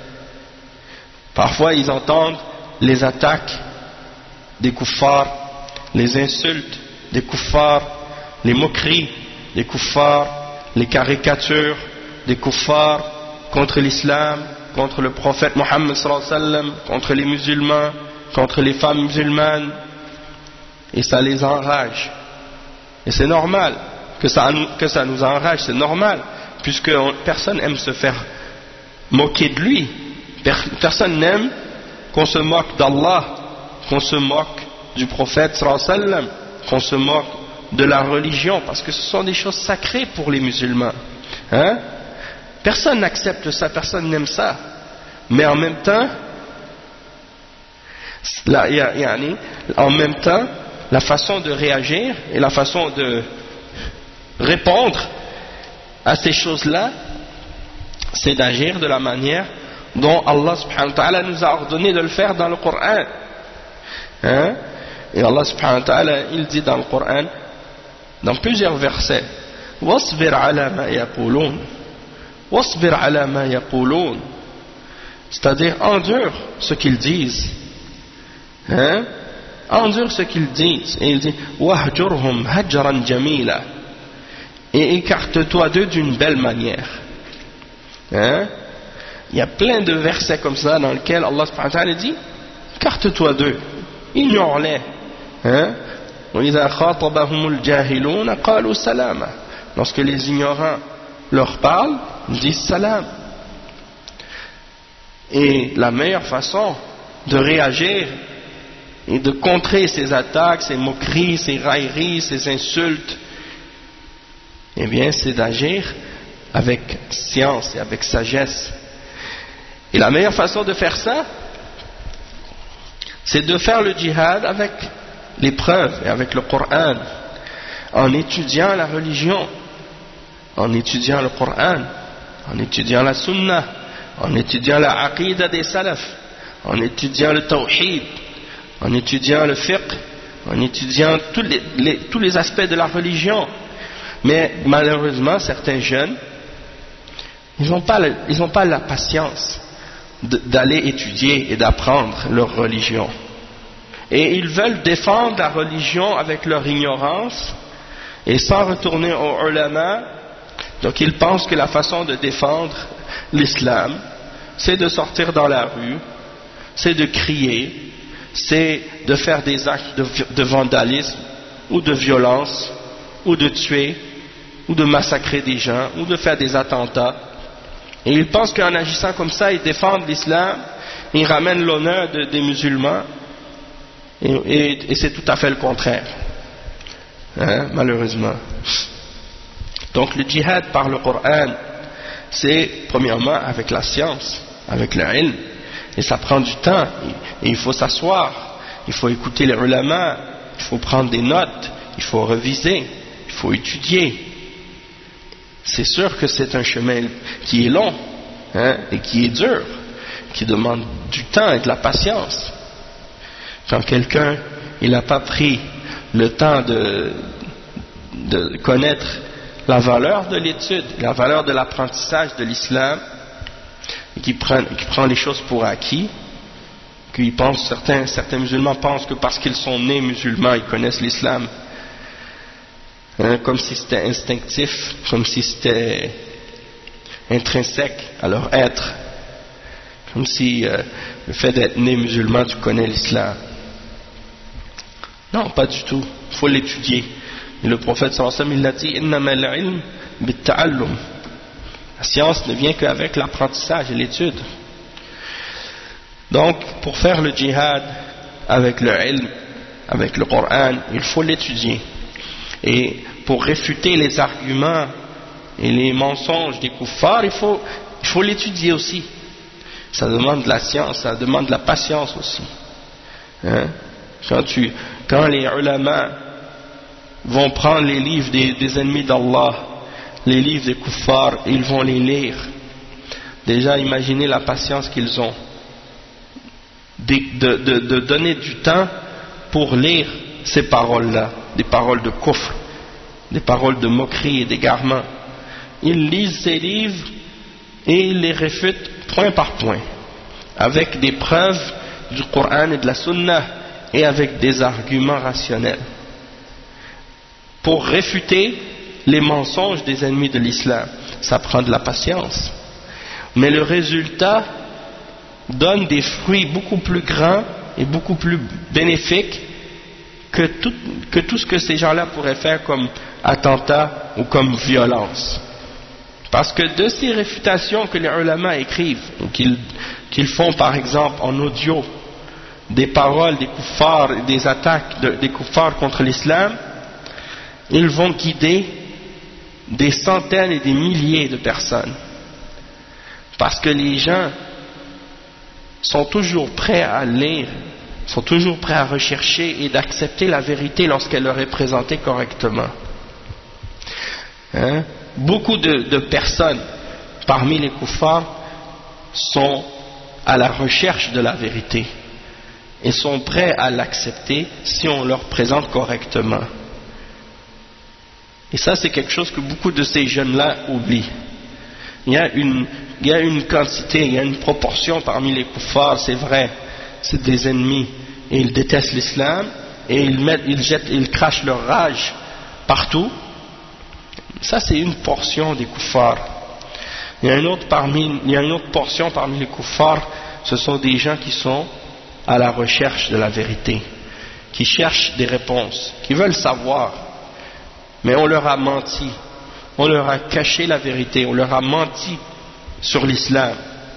Parfois ils entendent les attaques des kuffars, les insultes des kuffars, les moqueries des kuffars, les caricatures des kuffars contre l'islam, contre le prophète Mohammed sallallahu alayhi wa sallam, contre les musulmans, contre les femmes musulmanes, et ça les enrage. Et c'est normal que ça nous enrage, c'est normal, puisque personne n'aime se faire moquer de lui, personne n'aime qu'on se moque d'Allah, qu'on se moque du prophète sallallahu alayhi wa sallam, qu'on se moque de la religion, parce que ce sont des choses sacrées pour les musulmans. Personne n'accepte ça, personne n'aime ça. Mais en même temps, la façon de réagir et la façon de répondre à ces choses-là, c'est d'agir de la manière dont Allah subhanahu wa ta'ala nous a ordonné de le faire dans le Coran. Et Allah subhanahu wa ta'ala, il dit dans le Coran, dans plusieurs versets, وَاصْبِرْ عَلَى مَا يَقُولُونَ وَاصْبِرْ عَلَى مَا يَقُولُونَ, c'est-à-dire endure ce qu'ils disent, hein? Endure ce qu'ils disent. Et il dit وَهْجُرْهُمْ هَجْرًا جَمِيلًا, et écarte-toi d'eux d'une belle manière, hein? Il y a plein de versets comme ça dans lesquels Allah subhanahu wa ta'ala dit écarte-toi d'eux, ignore-les, hein? وَإِذَا خَاطَبَهُمُ الْجَاهِلُونَ قَالُوا سَلَامًا, lorsque les ignorants leur parlent, ils disent salam. Et la meilleure façon de réagir et de contrer ces attaques, ces moqueries, ces railleries, ces insultes, eh bien c'est d'agir avec science et avec sagesse. Et la meilleure façon de faire ça, c'est de faire le djihad avec les preuves et avec le Coran, en étudiant la religion, en étudiant le Coran, en étudiant la Sunna, en étudiant la Aqidah des Salaf, en étudiant le Tawhid, en étudiant le Fiqh, en étudiant tous les aspects de la religion. Mais malheureusement, certains jeunes, ils n'ont pas la patience d'aller étudier et d'apprendre leur religion. Et ils veulent défendre la religion avec leur ignorance et sans retourner aux ulama. Donc ils pensent que la façon de défendre l'islam, c'est de sortir dans la rue, c'est de crier, c'est de faire des actes de vandalisme ou de violence, ou de tuer, ou de massacrer des gens, ou de faire des attentats. Et ils pensent qu'en agissant comme ça, ils défendent l'islam, ils ramènent l'honneur des musulmans, et c'est tout à fait le contraire, hein, malheureusement. Donc le djihad par le Coran, c'est premièrement avec la science, avec le ilm, et ça prend du temps, et il faut s'asseoir, il faut écouter les ulama, il faut prendre des notes, il faut reviser, il faut étudier. C'est sûr que c'est un chemin qui est long, hein, et qui est dur, qui demande du temps et de la patience. Quand quelqu'un n'a pas pris le temps de connaître la valeur de l'étude, la valeur de l'apprentissage de l'islam, et qui prend les choses pour acquis, certains musulmans pensent que parce qu'ils sont nés musulmans, ils connaissent l'islam, hein, comme si c'était instinctif, comme si c'était intrinsèque à leur être, comme si le fait d'être né musulman, tu connais l'islam. Non, pas du tout. Il faut l'étudier. Et le prophète sallallahu alayhi wa sallam, il a dit innama al-ilm bit-ta'allum. La science ne vient qu'avec l'apprentissage et l'étude. Donc, pour faire le djihad avec le ilm, avec le Coran, il faut l'étudier. Et pour réfuter les arguments et les mensonges des kuffars, il faut l'étudier aussi. Ça demande de la science, ça demande de la patience aussi. Hein? Quand les ulama vont prendre les livres des ennemis d'Allah, les livres des kuffars, ils vont les lire. Déjà, imaginez la patience qu'ils ont de donner du temps pour lire ces paroles-là, des paroles de kufr, des paroles de moquerie et d'égarement. Ils lisent ces livres et ils les réfutent point par point, avec des preuves du Coran et de la Sunna, et avec des arguments rationnels, pour réfuter les mensonges des ennemis de l'islam. Ça prend de la patience, mais le résultat donne des fruits beaucoup plus grands et beaucoup plus bénéfiques que tout ce que ces gens-là pourraient faire comme attentat ou comme violence. Parce que de ces réfutations que les ulama écrivent, ou qu'ils font par exemple en audio, des paroles des kuffars et des attaques des kuffars contre l'islam, ils vont guider des centaines et des milliers de personnes. Parce que les gens sont toujours prêts à lire, sont toujours prêts à rechercher et d'accepter la vérité lorsqu'elle leur est présentée correctement. Hein? Beaucoup de personnes parmi les kuffars sont à la recherche de la vérité. et sont prêts à l'accepter si on leur présente correctement. Et ça, c'est quelque chose que beaucoup de ces jeunes-là oublient. Il y a une quantité, il y a une proportion parmi les kuffars, c'est vrai, c'est des ennemis, et ils détestent l'islam, et ils crachent leur rage partout. Ça, c'est une portion des kuffars. Il y a une autre portion parmi les kuffars, ce sont des gens qui sont à la recherche de la vérité, qui cherchent des réponses, qui veulent savoir, mais on leur a menti, on leur a caché la vérité, on leur a menti sur l'islam.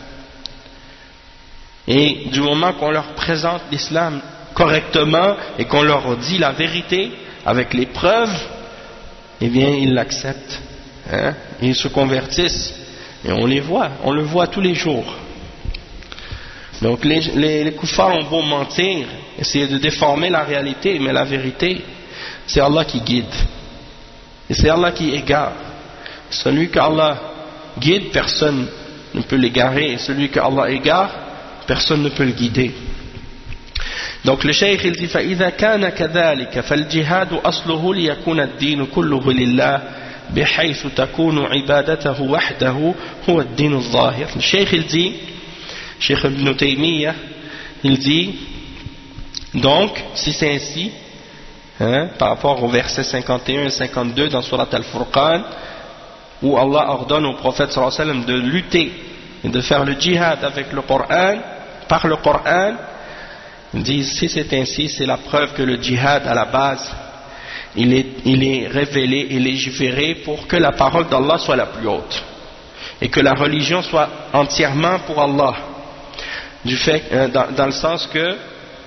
Et du moment qu'on leur présente l'islam correctement et qu'on leur dit la vérité avec les preuves, eh bien ils l'acceptent, hein? Ils se convertissent, et on le voit tous les jours. Donc les kuffars ont beau mentir, essayer de déformer la réalité, mais la vérité, c'est Allah qui guide, et c'est Allah qui égare. Celui qu'Allah guide, personne ne peut l'égarer, et celui qu'Allah égare, personne ne peut le guider. Donc le cheikh il dit فإذا كان كذلك فالجهاد أصله ليكون الدين كله لله بحيث تكون عبادته وحده هو الدين الظاهر. Le cheikh il dit, Cheikh Ibn Taymiyyah, il dit, donc si c'est ainsi, hein, par rapport au verset 51 et 52 dans Surat Al-Furqan, où Allah ordonne au prophète sallallahu alayhi wa sallam de lutter et de faire le djihad avec le Coran, par le Coran. Ils disent, si c'est ainsi, c'est la preuve que le djihad à la base, il est révélé et légiféré pour que la parole d'Allah soit la plus haute et que la religion soit entièrement pour Allah, dans le sens que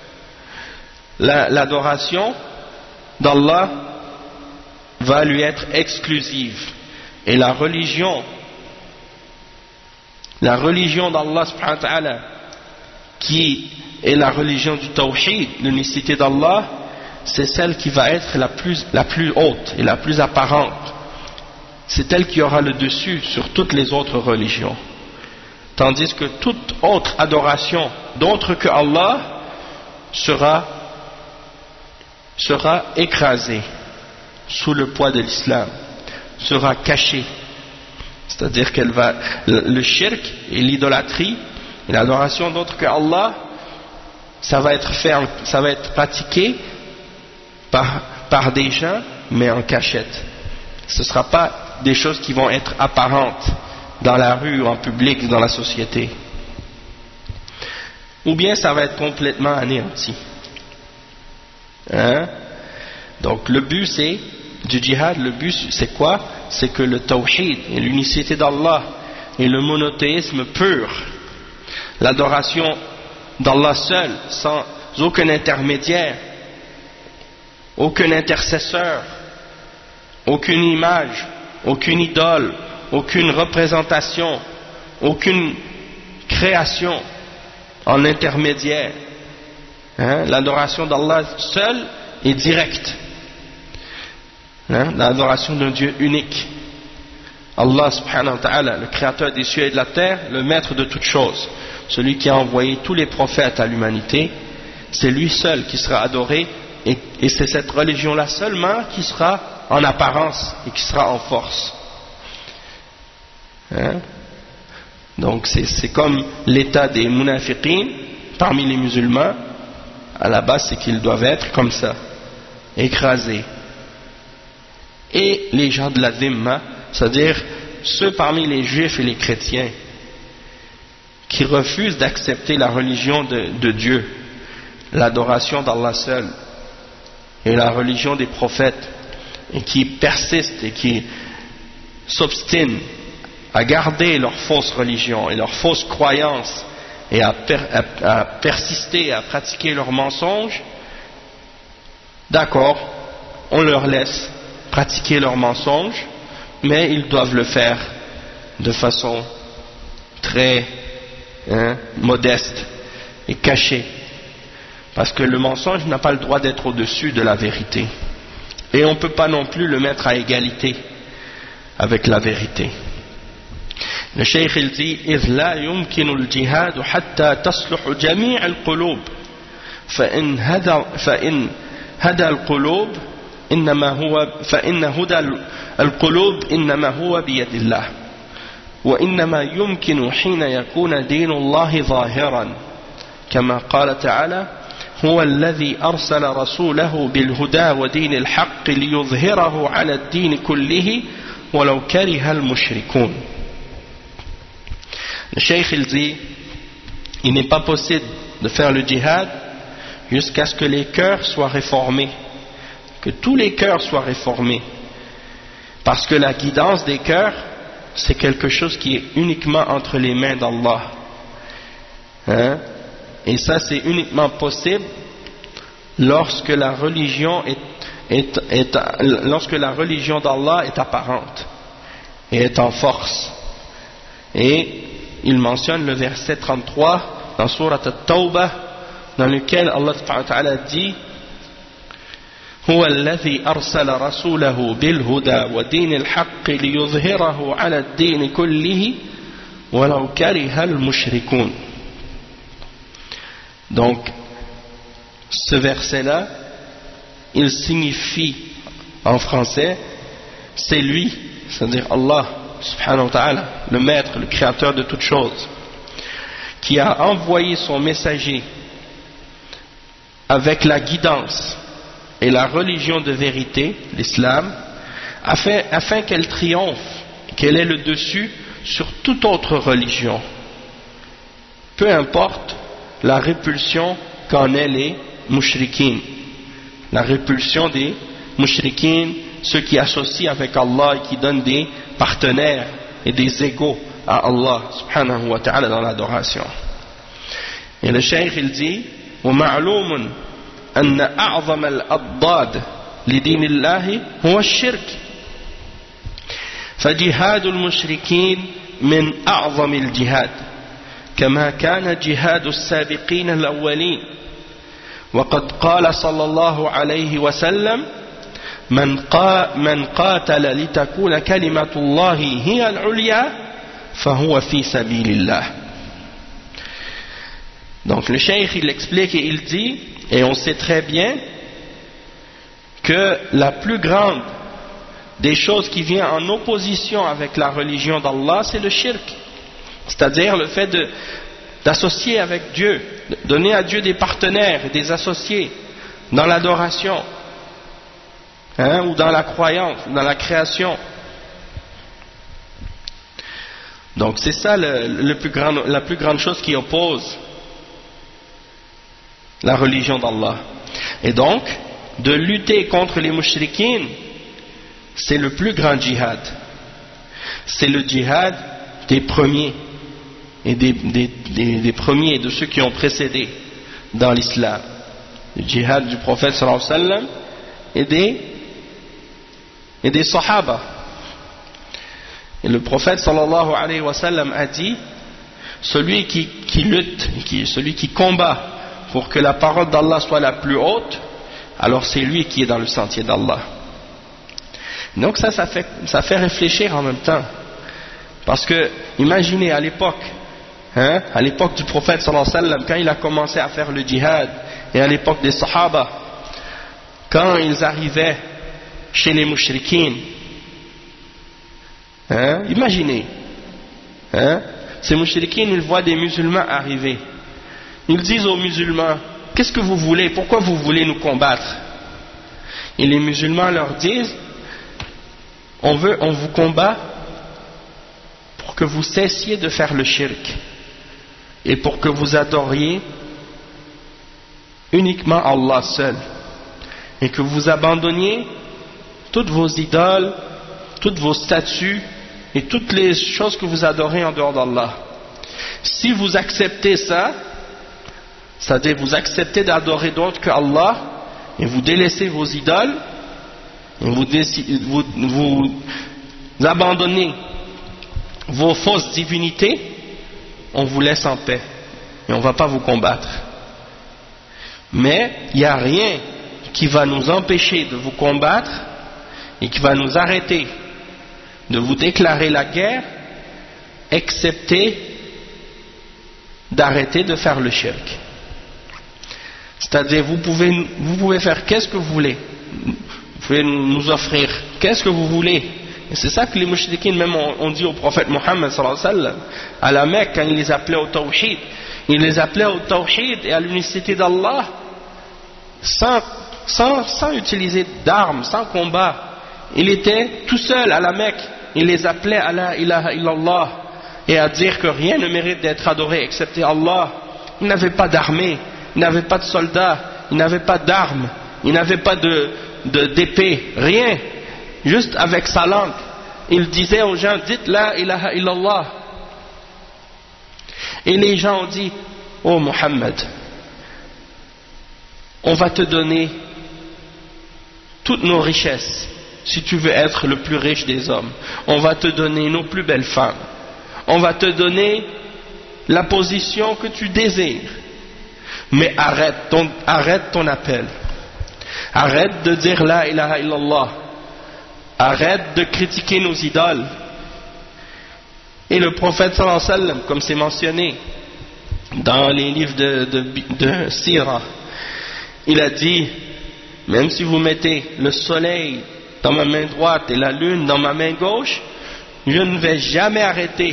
l'adoration d'Allah va lui être exclusive, et la religion d'Allah subhanahu wa ta'ala, qui est la religion du tawhid, l'unicité d'Allah, c'est celle qui va être la plus haute et la plus apparente. C'est elle qui aura le dessus sur toutes les autres religions. Tandis que toute autre adoration d'autre que Allah sera écrasée sous le poids de l'islam, sera cachée. C'est-à-dire le shirk et l'idolâtrie et l'adoration d'autre que Allah, ça va être pratiqué par des gens, mais en cachette. Ce ne sera pas des choses qui vont être apparentes dans la rue, en public, dans la société. Ou bien ça va être complètement anéanti. Hein? Donc le but du djihad, le but c'est quoi? C'est que le tawhid et l'unicité d'Allah et le monothéisme pur, l'adoration d'Allah seul, sans aucun intermédiaire, aucun intercesseur, aucune image, aucune idole, aucune représentation, aucune création en intermédiaire. Hein? L'adoration d'Allah seul est directe. Hein? L'adoration d'un Dieu unique. Allah subhanahu wa ta'ala, le créateur des cieux et de la terre, le maître de toutes choses, celui qui a envoyé tous les prophètes à l'humanité, c'est lui seul qui sera adoré, et c'est cette religion-là seulement qui sera en apparence et qui sera en force. Hein? Donc c'est comme l'état des munafiqin parmi les musulmans. À la base, c'est qu'ils doivent être comme ça, écrasés. Et les gens de la dhimma, c'est-à-dire ceux parmi les juifs et les chrétiens qui refusent d'accepter la religion de Dieu, l'adoration d'Allah seul et la religion des prophètes, et qui persistent et qui s'obstinent à garder leur fausse religion et leur fausse croyance et à persister à pratiquer leurs mensonges, d'accord, on leur laisse pratiquer leurs mensonges, mais ils doivent le faire de façon très modeste et cachée, parce que le mensonge n'a pas le droit d'être au-dessus de la vérité, et on ne peut pas non plus le mettre à égalité avec la vérité. Le cheikh il dit إذ لا يمكن الجهاد حتى تصلح جميع القلوب فإن هدى القلوب فإن هدى القلوب إنما هو بيد الله وإنما يمكن حين يكون دين الله ظاهرا كما قال تعالى هو الذي أرسل رسوله بالهدى ودين الحق ليظهره على الدين كله ولو كره المشركون. Le cheikh il dit il n'est pas possible de faire le djihad jusqu'à ce que les cœurs soient réformés, que tous les cœurs soient réformés, parce que la guidance des cœurs c'est quelque chose qui est uniquement entre les mains d'Allah, hein? Et ça c'est uniquement possible lorsque la religion lorsque la religion d'Allah est apparente et est en force. Et il mentionne le verset 33 dans Surat At-Tawbah dans lequel Allah subhanahu wa ta'ala dit هو الذي أرسل رسوله بالهدى ودين الحق ليظهره على الدين كله ولو كره المشركون. Donc ce verset là il signifie en français c'est lui, c'est-à-dire Allah subhanahu wa ta'ala, le maître, le créateur de toutes choses, qui a envoyé son messager avec la guidance et la religion de vérité, l'islam, afin qu'elle triomphe, qu'elle ait le dessus sur toute autre religion, peu importe la répulsion qu'en aient les mushrikines, la répulsion des mushrikines, ceux qui associent avec Allah et qui donnent des partenaires et des égaux à Allah subhanahu wa ta'ala dans l'adoration. Et le cheikh il dit وَمَعْلُومٌ أن أعظم الأضداد لدين الله هو الشرك فجهاد المشركين من أعظم الجهاد كما كان جهاد السابقين الأولين وقد قال صلى الله عليه وسلم من قاتل لتكون كلمة الله هي العليا فهو في سبيل الله. Donc le cheikh il explique et il dit, et on sait très bien que la plus grande des choses qui vient en opposition avec la religion d'Allah c'est le shirk, c'est-à-dire le fait d'associer avec Dieu, de donner à Dieu des partenaires et des associés dans l'adoration, hein, ou dans la croyance, dans la création. Donc c'est ça la plus grande chose qui oppose la religion d'Allah. Et donc, de lutter contre les mushrikines, c'est le plus grand djihad. C'est le djihad des premiers, et des premiers, de ceux qui ont précédé dans l'islam. Le djihad du prophète sallallahu alayhi wa sallam et des sahaba. Et le prophète sallallahu alayhi wa sallam a dit, celui qui lutte, celui qui combat pour que la parole d'Allah soit la plus haute, alors c'est lui qui est dans le sentier d'Allah. Donc ça fait réfléchir en même temps, parce que imaginez à l'époque, hein, à l'époque du prophète sallallahu alayhi wa sallam, quand il a commencé à faire le djihad, et à l'époque des sahaba, quand ils arrivaient chez les mushrikines, hein, imaginez, hein, ces mushrikines, ils voient des musulmans arriver. Ils disent aux musulmans, qu'est-ce que vous voulez, pourquoi vous voulez nous combattre? Et les musulmans leur disent, on vous combat pour que vous cessiez de faire le shirk et pour que vous adoriez uniquement Allah seul et que vous abandonniez toutes vos idoles, toutes vos statues et toutes les choses que vous adorez en dehors d'Allah. Si vous acceptez ça, c'est-à-dire vous acceptez d'adorer d'autres que Allah et vous délaissez vos idoles et vous abandonnez vos fausses divinités, on vous laisse en paix et on ne va pas vous combattre. Mais il n'y a rien qui va nous empêcher de vous combattre et qui va nous arrêter de vous déclarer la guerre, excepté d'arrêter de faire le shirk. C'est-à-dire, vous pouvez faire qu'est-ce que vous voulez. Vous pouvez nous offrir qu'est-ce que vous voulez. Et c'est ça que les mouchriquins même ont dit au prophète Mohammed sallallahu alayhi wa sallam, à la Mecque, quand il les appelait au tawhid. Il les appelait au tawhid et à l'unicité d'Allah, sans utiliser d'armes, sans combat. Il était tout seul à la Mecque. Il les appelait à la ilaha illallah et à dire que rien ne mérite d'être adoré excepté Allah. Il n'avait pas d'armée, il n'avait pas de soldats, il n'avait pas d'armes, il n'avait pas d'épée, rien. Juste avec sa langue, il disait aux gens, dites la ilaha illallah. Et les gens ont dit, oh Muhammad, on va te donner toutes nos richesses si tu veux être le plus riche des hommes. On va te donner nos plus belles femmes. On va te donner la position que tu désires. Mais arrête ton appel. Arrête de dire la ilaha illallah. Arrête de critiquer nos idoles. Et le prophète sallallahu alayhi wa sallam, comme c'est mentionné dans les livres de Sira, il a dit, même si vous mettez le soleil dans ma main droite et la lune dans ma main gauche, je ne vais jamais arrêter.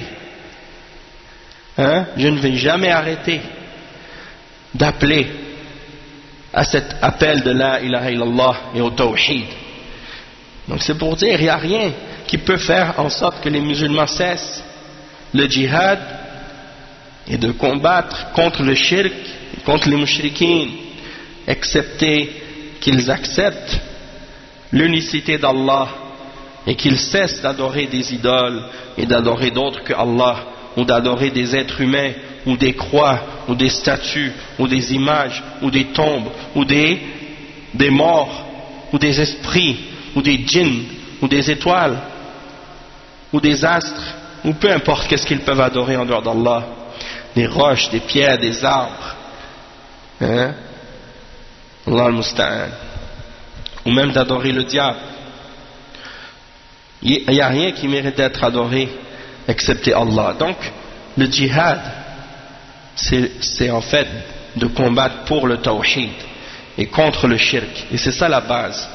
Je ne vais jamais arrêter d'appeler à cet appel de la ilaha illallah et au tawhid. Donc c'est pour dire, il n'y a rien qui peut faire en sorte que les musulmans cessent le djihad et de combattre contre le shirk, contre les mushrikines, excepté qu'ils acceptent l'unicité d'Allah et qu'ils cessent d'adorer des idoles et d'adorer d'autres que Allah, ou d'adorer des êtres humains ou des croix ou des statues ou des images ou des tombes ou des morts ou des esprits ou des djinns ou des étoiles ou des astres ou peu importe qu'est-ce qu'ils peuvent adorer en dehors d'Allah, des roches, des pierres, des arbres, Allah al-Musta'an, ou même d'adorer le diable. Il n'y a rien qui mérite d'être adoré excepté Allah. Donc le djihad, c'est en fait de combattre pour le tawhid et contre le shirk, et c'est ça la base.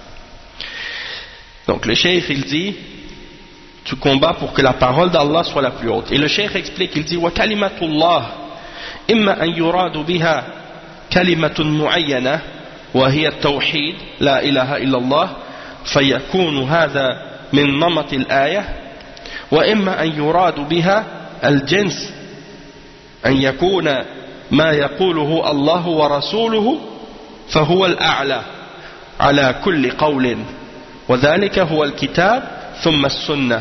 Donc le cheikh il dit, tu combats pour que la parole d'Allah soit la plus haute. Et le cheikh explique, il dit, wa kalimatullah imma an yuradu biha kalimatun mu'ayyana wa hiya at-tawhid la ilaha illallah fayakunu hadha min namat al-ayah wa imma an yuradu biha al-jins an yakuna ma yaquluhu Allah wa rasuluhu fahuwa al-a'la ala kulli qawlin wa dhalika huwa al-kitab ثم السنة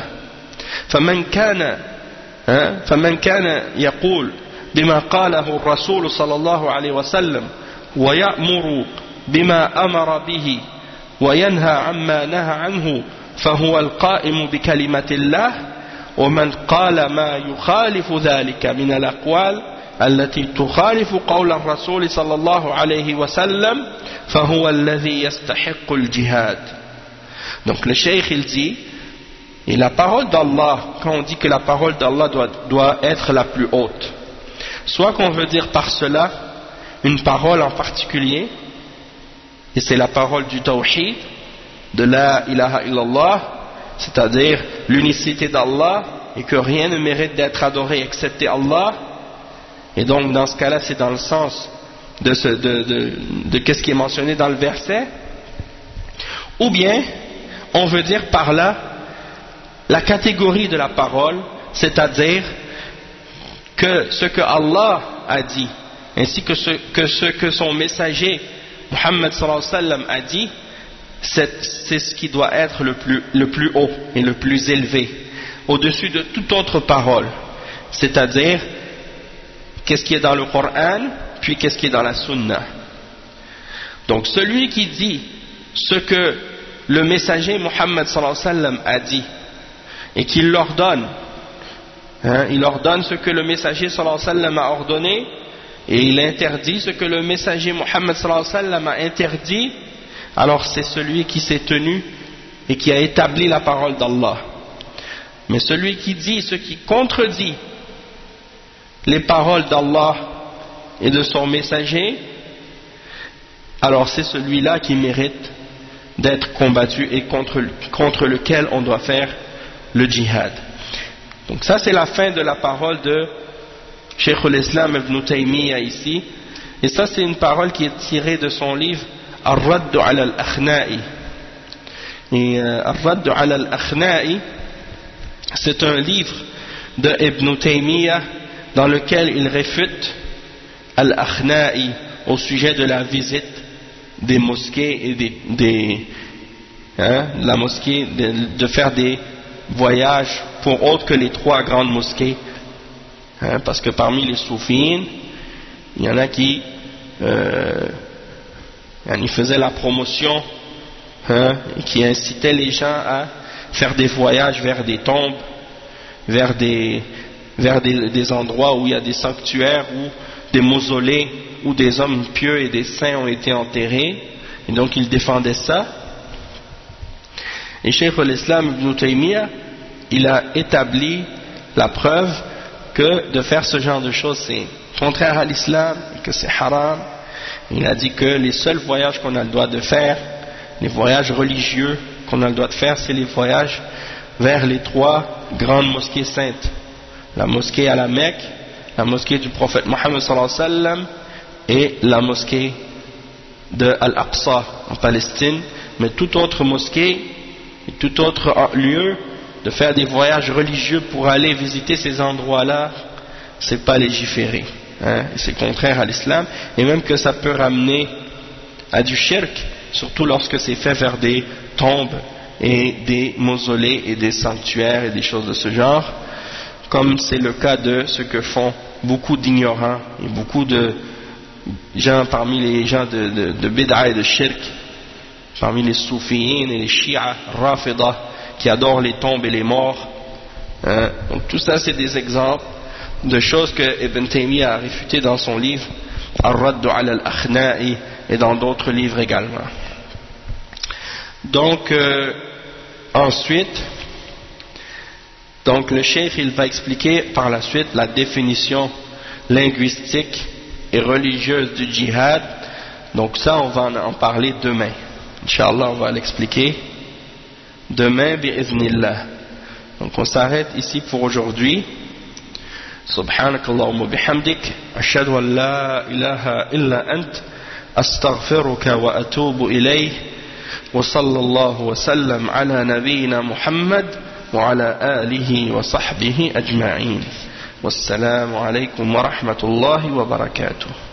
فمن كان يقول بما قاله الرسول صلى الله عليه وسلم ويأمر بما أمر به وينهى عما نهى عنه فهو القائم بكلمة الله ومن قال ما يخالف ذلك من الأقوال التي تخالف قول الرسول صلى الله عليه وسلم فهو الذي يستحق الجهاد. Donc le cheikh il dit, et la parole d'Allah, quand on dit que la parole d'Allah doit être la plus haute, soit qu'on veut dire par cela une parole en particulier, et c'est la parole du tawhid, de la ilaha illallah, c'est-à-dire l'unicité d'Allah, et que rien ne mérite d'être adoré excepté Allah, et donc dans ce cas-là c'est dans le sens de qu'est-ce qui est mentionné dans le verset, ou bien on veut dire par là la catégorie de la parole, c'est-à-dire que ce que Allah a dit, ainsi que ce que son messager Muhammad sallallahu alayhi wa sallam a dit, c'est ce qui doit être le plus haut et le plus élevé, au-dessus de toute autre parole, c'est-à-dire qu'est-ce qui est dans le Coran, puis qu'est-ce qui est dans la Sunna. Donc celui qui dit ce que le messager Muhammad sallallahu alayhi wa sallam a dit, et qu'il leur donne, il ordonne ce que le messager sallallahu alayhi wa sallam a ordonné, et il interdit ce que le messager Muhammad sallallahu alayhi wa sallam a interdit, alors c'est celui qui s'est tenu et qui a établi la parole d'Allah. Mais celui qui dit ce qui contredit les paroles d'Allah et de son messager, alors c'est celui-là qui mérite d'être combattu et contre lequel on doit faire le djihad. Donc ça c'est la fin de la parole de Cheikh al-Islam ibn Taymiyyah ici, et ça c'est une parole qui est tirée de son livre Ar-Radd ala al-Akhna'i. Et Ar-Radd ala al-Akhna'i, c'est un livre de Ibn Taymiyyah dans lequel il réfute al-Akhna'i au sujet de la visite des mosquées et la mosquée, de faire des voyages pour autre que les 3 grandes mosquées, parce que parmi les soufis, il y en a qui faisaient la promotion et qui incitaient les gens à faire des voyages vers des tombes, vers des endroits où il y a des sanctuaires ou des mausolées où des hommes pieux et des saints ont été enterrés, et donc ils défendaient ça. Et Cheikh al-Islam ibn Taymiyyah, il a établi la preuve que de faire ce genre de choses c'est contraire à l'islam, que c'est haram. Il a dit que les seuls voyages qu'on a le droit de faire, les voyages religieux qu'on a le droit de faire, c'est les voyages vers les 3 grandes mosquées saintes, la mosquée à la Mecque, la mosquée du prophète Mohammed sallallahu alayhi wa sallam et la mosquée de Al-Aqsa en Palestine. Mais toute autre mosquée et tout autre lieu, de faire des voyages religieux pour aller visiter ces endroits-là, c'est pas légiféré, c'est contraire à l'islam, et même que ça peut ramener à du shirk, surtout lorsque c'est fait vers des tombes et des mausolées et des sanctuaires et des choses de ce genre, comme c'est le cas de ce que font beaucoup d'ignorants et beaucoup de gens parmi les gens de bid'a et de shirk, parmi les soufiyines et les shi'a, rafida, qui adorent les tombes et les morts. Donc tout ça c'est des exemples de choses que Ibn Taymiyyah a réfutées dans son livre Ar-Radd ala al-Akhna'i et dans d'autres livres également. Donc ensuite, donc le cheikh il va expliquer par la suite la définition linguistique et religieuse du djihad. Donc ça on va en parler demain. Inch'Allah on va l'expliquer demain bi'iznillah. Donc on s'arrête ici pour aujourd'hui. Subhanakallahumma bihamdik, ashhadu an la ilaha illa ant, astaghfiruka wa atubu ilayh, wa sallallahu wa sallam ala nabiyyina Muhammad wa ala alihi wa sahbihi ajma'in. Wassalamu alaykum wa rahmatullahi wa barakatuh.